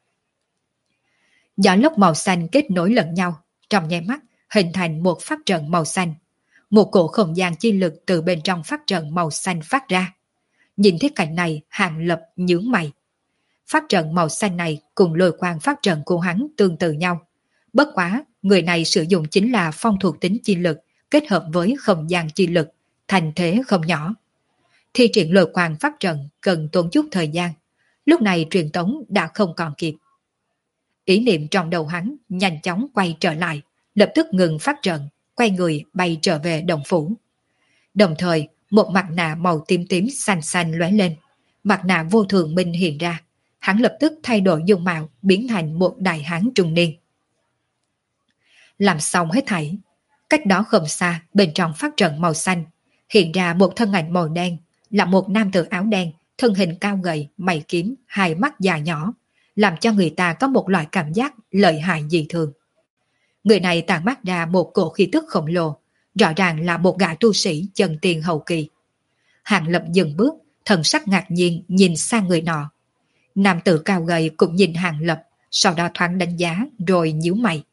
Gió lốc màu xanh kết nối lẫn nhau, trong nháy mắt hình thành một pháp trận màu xanh. Một cổ không gian chi lực từ bên trong pháp trận màu xanh phát ra. Nhìn thấy cảnh này, Hàng Lập nhướng mày. Pháp trận màu xanh này cùng lôi quang pháp trận của hắn tương tự nhau. Bất quá, người này sử dụng chính là phong thuộc tính chi lực kết hợp với không gian chi lực, thành thế không nhỏ. Thi triển lôi quang pháp trận cần tốn chút thời gian. Lúc này truyền tống đã không còn kịp. Ý niệm trong đầu hắn nhanh chóng quay trở lại, lập tức ngừng pháp trận, quay người bay trở về động phủ. Đồng thời, một mặt nạ màu tím tím xanh xanh lóe lên, mặt nạ vô thường minh hiện ra, hắn lập tức thay đổi dung mạo, biến thành một đại hán trung niên. Làm xong hết thảy, cách đó không xa, bên trong pháp trận màu xanh, hiện ra một thân ảnh màu đen, là một nam tử áo đen, thân hình cao gầy, mày kiếm, hai mắt dài nhỏ, làm cho người ta có một loại cảm giác lợi hại dị thường. Người này tản mát ra một cổ khí tức khổng lồ, rõ ràng là một gã tu sĩ chân tiền hậu kỳ. Hàng Lập dừng bước, thần sắc ngạc nhiên nhìn sang người nọ. Nam tử cao gầy cũng nhìn Hàng Lập, sau đó thoáng đánh giá rồi nhíu mày.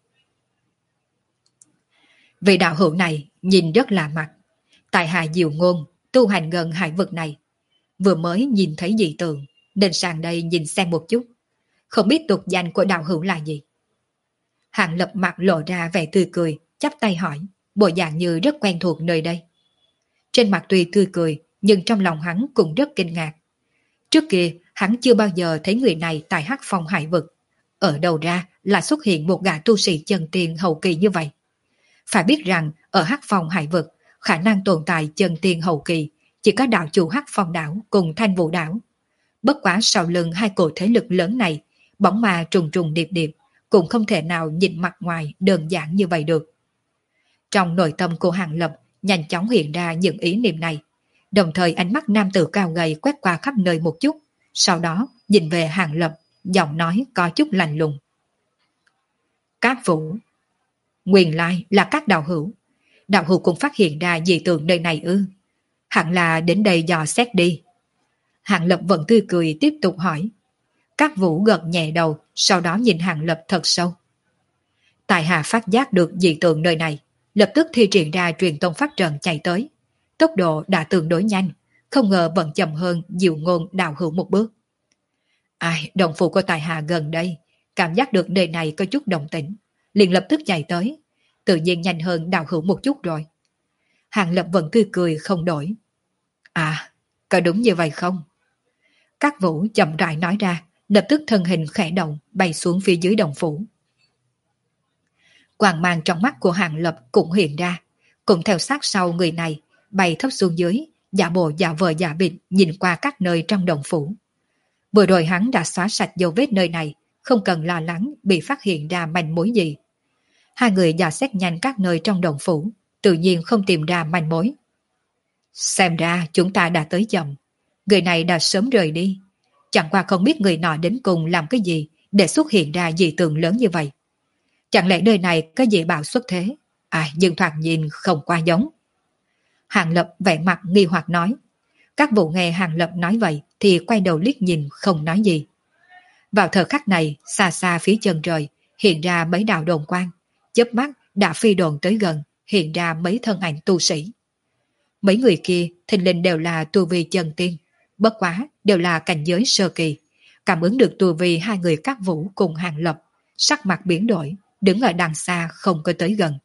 Vị đạo hữu này nhìn rất lạ mặt. Tại hạ Diệu Ngôn, tu hành gần hải vực này. Vừa mới nhìn thấy dị tượng, nên sang đây nhìn xem một chút. Không biết tục danh của đạo hữu là gì? Hàng Lập mặt lộ ra vẻ tươi cười, chắp tay hỏi, bộ dạng như rất quen thuộc nơi đây. Trên mặt tuy tươi cười, nhưng trong lòng hắn cũng rất kinh ngạc. Trước kia, hắn chưa bao giờ thấy người này tại Hắc Phong hải vực. Ở đầu ra là xuất hiện một gã tu sĩ chân tiên hậu kỳ như vậy. Phải biết rằng, ở Hắc Phong hải vực, khả năng tồn tại chân tiên hậu kỳ chỉ có đạo chủ Hắc Phong đảo cùng Thanh Vũ đảo. Bất quá sau lưng hai cổ thế lực lớn này, bóng ma trùng trùng điệp điệp, cũng không thể nào nhìn mặt ngoài đơn giản như vậy được. Trong nội tâm của Hàng Lập nhanh chóng hiện ra những ý niệm này, đồng thời ánh mắt nam tử cao gầy quét qua khắp nơi một chút, sau đó nhìn về Hàng Lập, giọng nói có chút lạnh lùng. Các vũ, nguyên lai là các đạo hữu. Đạo hữu cũng phát hiện ra dị tượng nơi này ư? Hẳn là đến đây dò xét đi. Hàng Lập vẫn tươi cười tiếp tục hỏi. Các vũ gật nhẹ đầu, sau đó nhìn Hàng Lập thật sâu. Tại hạ phát giác được dị tượng nơi này, lập tức thi triển ra truyền tông pháp trận chạy tới. Tốc độ đã tương đối nhanh, không ngờ vẫn chậm hơn Diệu Ngôn đạo hữu một bước. Ai, đồng phụ của tại hạ gần đây, cảm giác được nơi này có chút động tĩnh, liền lập tức chạy tới, tự nhiên nhanh hơn đạo hữu một chút rồi. Hàng Lập vẫn tươi cười không đổi. À, có đúng như vậy không? Các vũ chậm rãi nói ra, lập tức thân hình khẽ động, bay xuống phía dưới đồng phủ. Quang mang trong mắt của Hàng Lập cũng hiện ra, cũng theo sát sau người này, bay thấp xuống dưới, giả bộ giả vờ giả vịt nhìn qua các nơi trong đồng phủ. Vừa rồi hắn đã xóa sạch dấu vết nơi này, không cần lo lắng bị phát hiện ra manh mối gì. Hai người dò xét nhanh các nơi trong đồng phủ, tự nhiên không tìm ra manh mối. Xem ra chúng ta đã tới chậm, người này đã sớm rời đi. Chẳng qua không biết người nọ đến cùng làm cái gì để xuất hiện ra dị tượng lớn như vậy. Chẳng lẽ nơi này có dị bảo xuất thế? Nhưng thoạt nhìn không qua giống. Hàng Lập vẻ mặt nghi hoặc nói. Các vụ nghe Hàng Lập nói vậy thì quay đầu liếc nhìn không nói gì. Vào thời khắc này, xa xa phía chân trời hiện ra mấy đạo đồn quang, chớp mắt đã phi đồn tới gần, hiện ra mấy thân ảnh tu sĩ. Mấy người kia thình lình đều là tu vi chân tiên, bất quá đều là cảnh giới sơ kỳ. Cảm ứng được tu vi hai người các vũ cùng Hàng Lập, sắc mặt biến đổi, đứng ở đằng xa không có tới gần.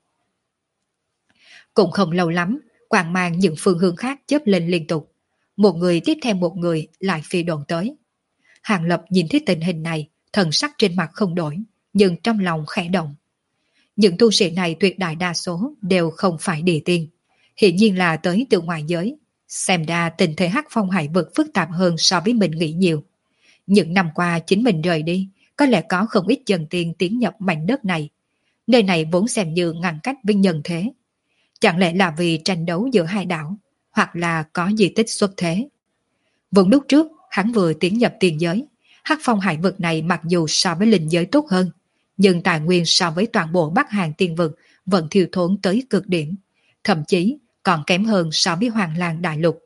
Cũng không lâu lắm, quang mang những phương hướng khác chớp lên liên tục. Một người tiếp theo một người lại phi đồn tới. Hàng Lập nhìn thấy tình hình này, thần sắc trên mặt không đổi, nhưng trong lòng khẽ động. Những tu sĩ này tuyệt đại đa số đều không phải địa tiên, hiển nhiên là tới từ ngoài giới. Xem ra tình thế Hắc Phong hải vực phức tạp hơn so với mình nghĩ nhiều. Những năm qua chính mình rời đi, có lẽ có không ít chân tiên tiến nhập mảnh đất này. Nơi này vốn xem như ngăn cách với nhân thế. Chẳng lẽ là vì tranh đấu giữa hai đảo, hoặc là có di tích xuất thế. Vốn lúc trước, hắn vừa tiến nhập tiên giới. Hắc Phong hải vực này mặc dù so với linh giới tốt hơn, nhưng tài nguyên so với toàn bộ Bắc Hàn tiên vực vẫn thiếu thốn tới cực điểm, thậm chí còn kém hơn so với Hoàng Lang đại lục.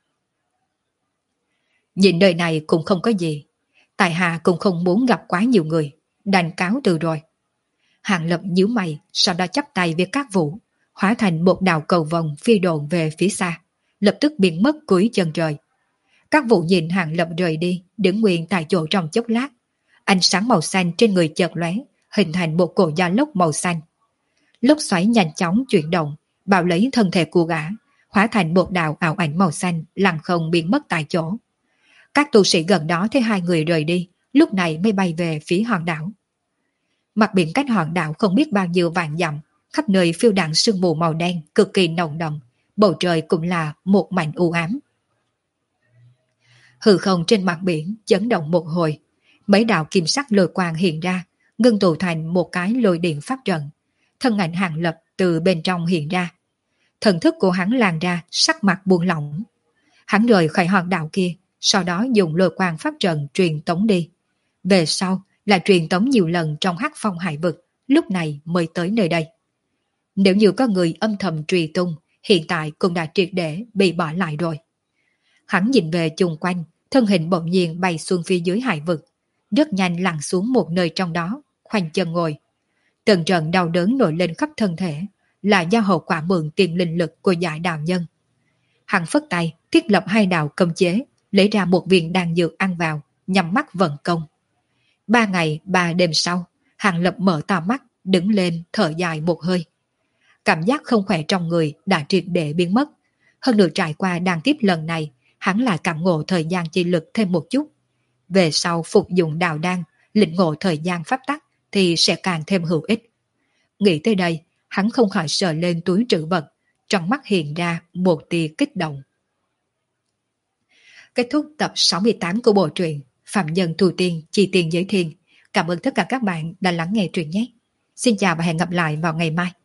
Nhìn nơi này cũng không có gì, tại hạ cũng không muốn gặp quá nhiều người, đành cáo từ rồi. Hàng Lập nhíu mày, sau đó chắp tay với các vũ, hóa thành một đạo cầu vòng phi độn về phía xa, lập tức biến mất cuối chân trời. Các vũ nhìn Hàng Lập rời đi, đứng nguyên tại chỗ trong chốc lát. Ánh sáng màu xanh trên người chợt lóe, hình thành một cổ gió lốc màu xanh. Lốc xoáy nhanh chóng chuyển động, bao lấy thân thể của gã, hóa thành một đạo ảo ảnh màu xanh, lặng không biến mất tại chỗ. Các tu sĩ gần đó thấy hai người rời đi, lúc này mới bay về phía hòn đảo. Mặt biển cách hòn đảo không biết bao nhiêu vạn dặm, khắp nơi phiêu đãng sương mù màu đen cực kỳ nồng đậm, bầu trời cũng là một mảnh u ám. Hư không trên mặt biển chấn động một hồi, mấy đạo kim sắc lôi quang hiện ra, ngưng tụ thành một cái lôi điện pháp trận. Thân ảnh Hàng Lập từ bên trong hiện ra. Thần thức của hắn lan ra, sắc mặt buông lỏng. Hắn rời khỏi hòn đảo kia, sau đó dùng lôi quang pháp trận truyền tống đi. Về sau là truyền tống nhiều lần trong hắc phong hải vực, lúc này mới tới nơi đây. Nếu như có người âm thầm truy tung, hiện tại cũng đã triệt để bị bỏ lại rồi. Hắn nhìn về chung quanh, thân hình bỗng nhiên bay xuống phía dưới hải vực, rất nhanh lặn xuống một nơi trong đó, khoanh chân ngồi. Từng trận đau đớn nổi lên khắp thân thể, là do hậu quả mượn tiền linh lực của giải đạo nhân. Hắn phất tay, thiết lập 2 đạo cấm chế, lấy ra một viên đan dược ăn vào, nhắm mắt vận công. 3 ngày 3 đêm sau, Hàng Lập mở to mắt, đứng lên thở dài một hơi. Cảm giác không khỏe trong người đã triệt để biến mất. Hơn nữa trải qua đan tiếp lần này, hắn lại cảm ngộ thời gian chi lực thêm một chút. Về sau phục dụng đạo đan, lĩnh ngộ thời gian pháp tắc thì sẽ càng thêm hữu ích. Nghĩ tới đây, hắn không khỏi sờ lên túi trữ vật, trong mắt hiện ra một tia kích động. Kết thúc tập 68 của bộ truyện Phạm Nhân Thu Tiên Chi Tiền Giới Thiên. Cảm ơn tất cả các bạn đã lắng nghe truyện nhé. Xin chào và hẹn gặp lại vào ngày mai.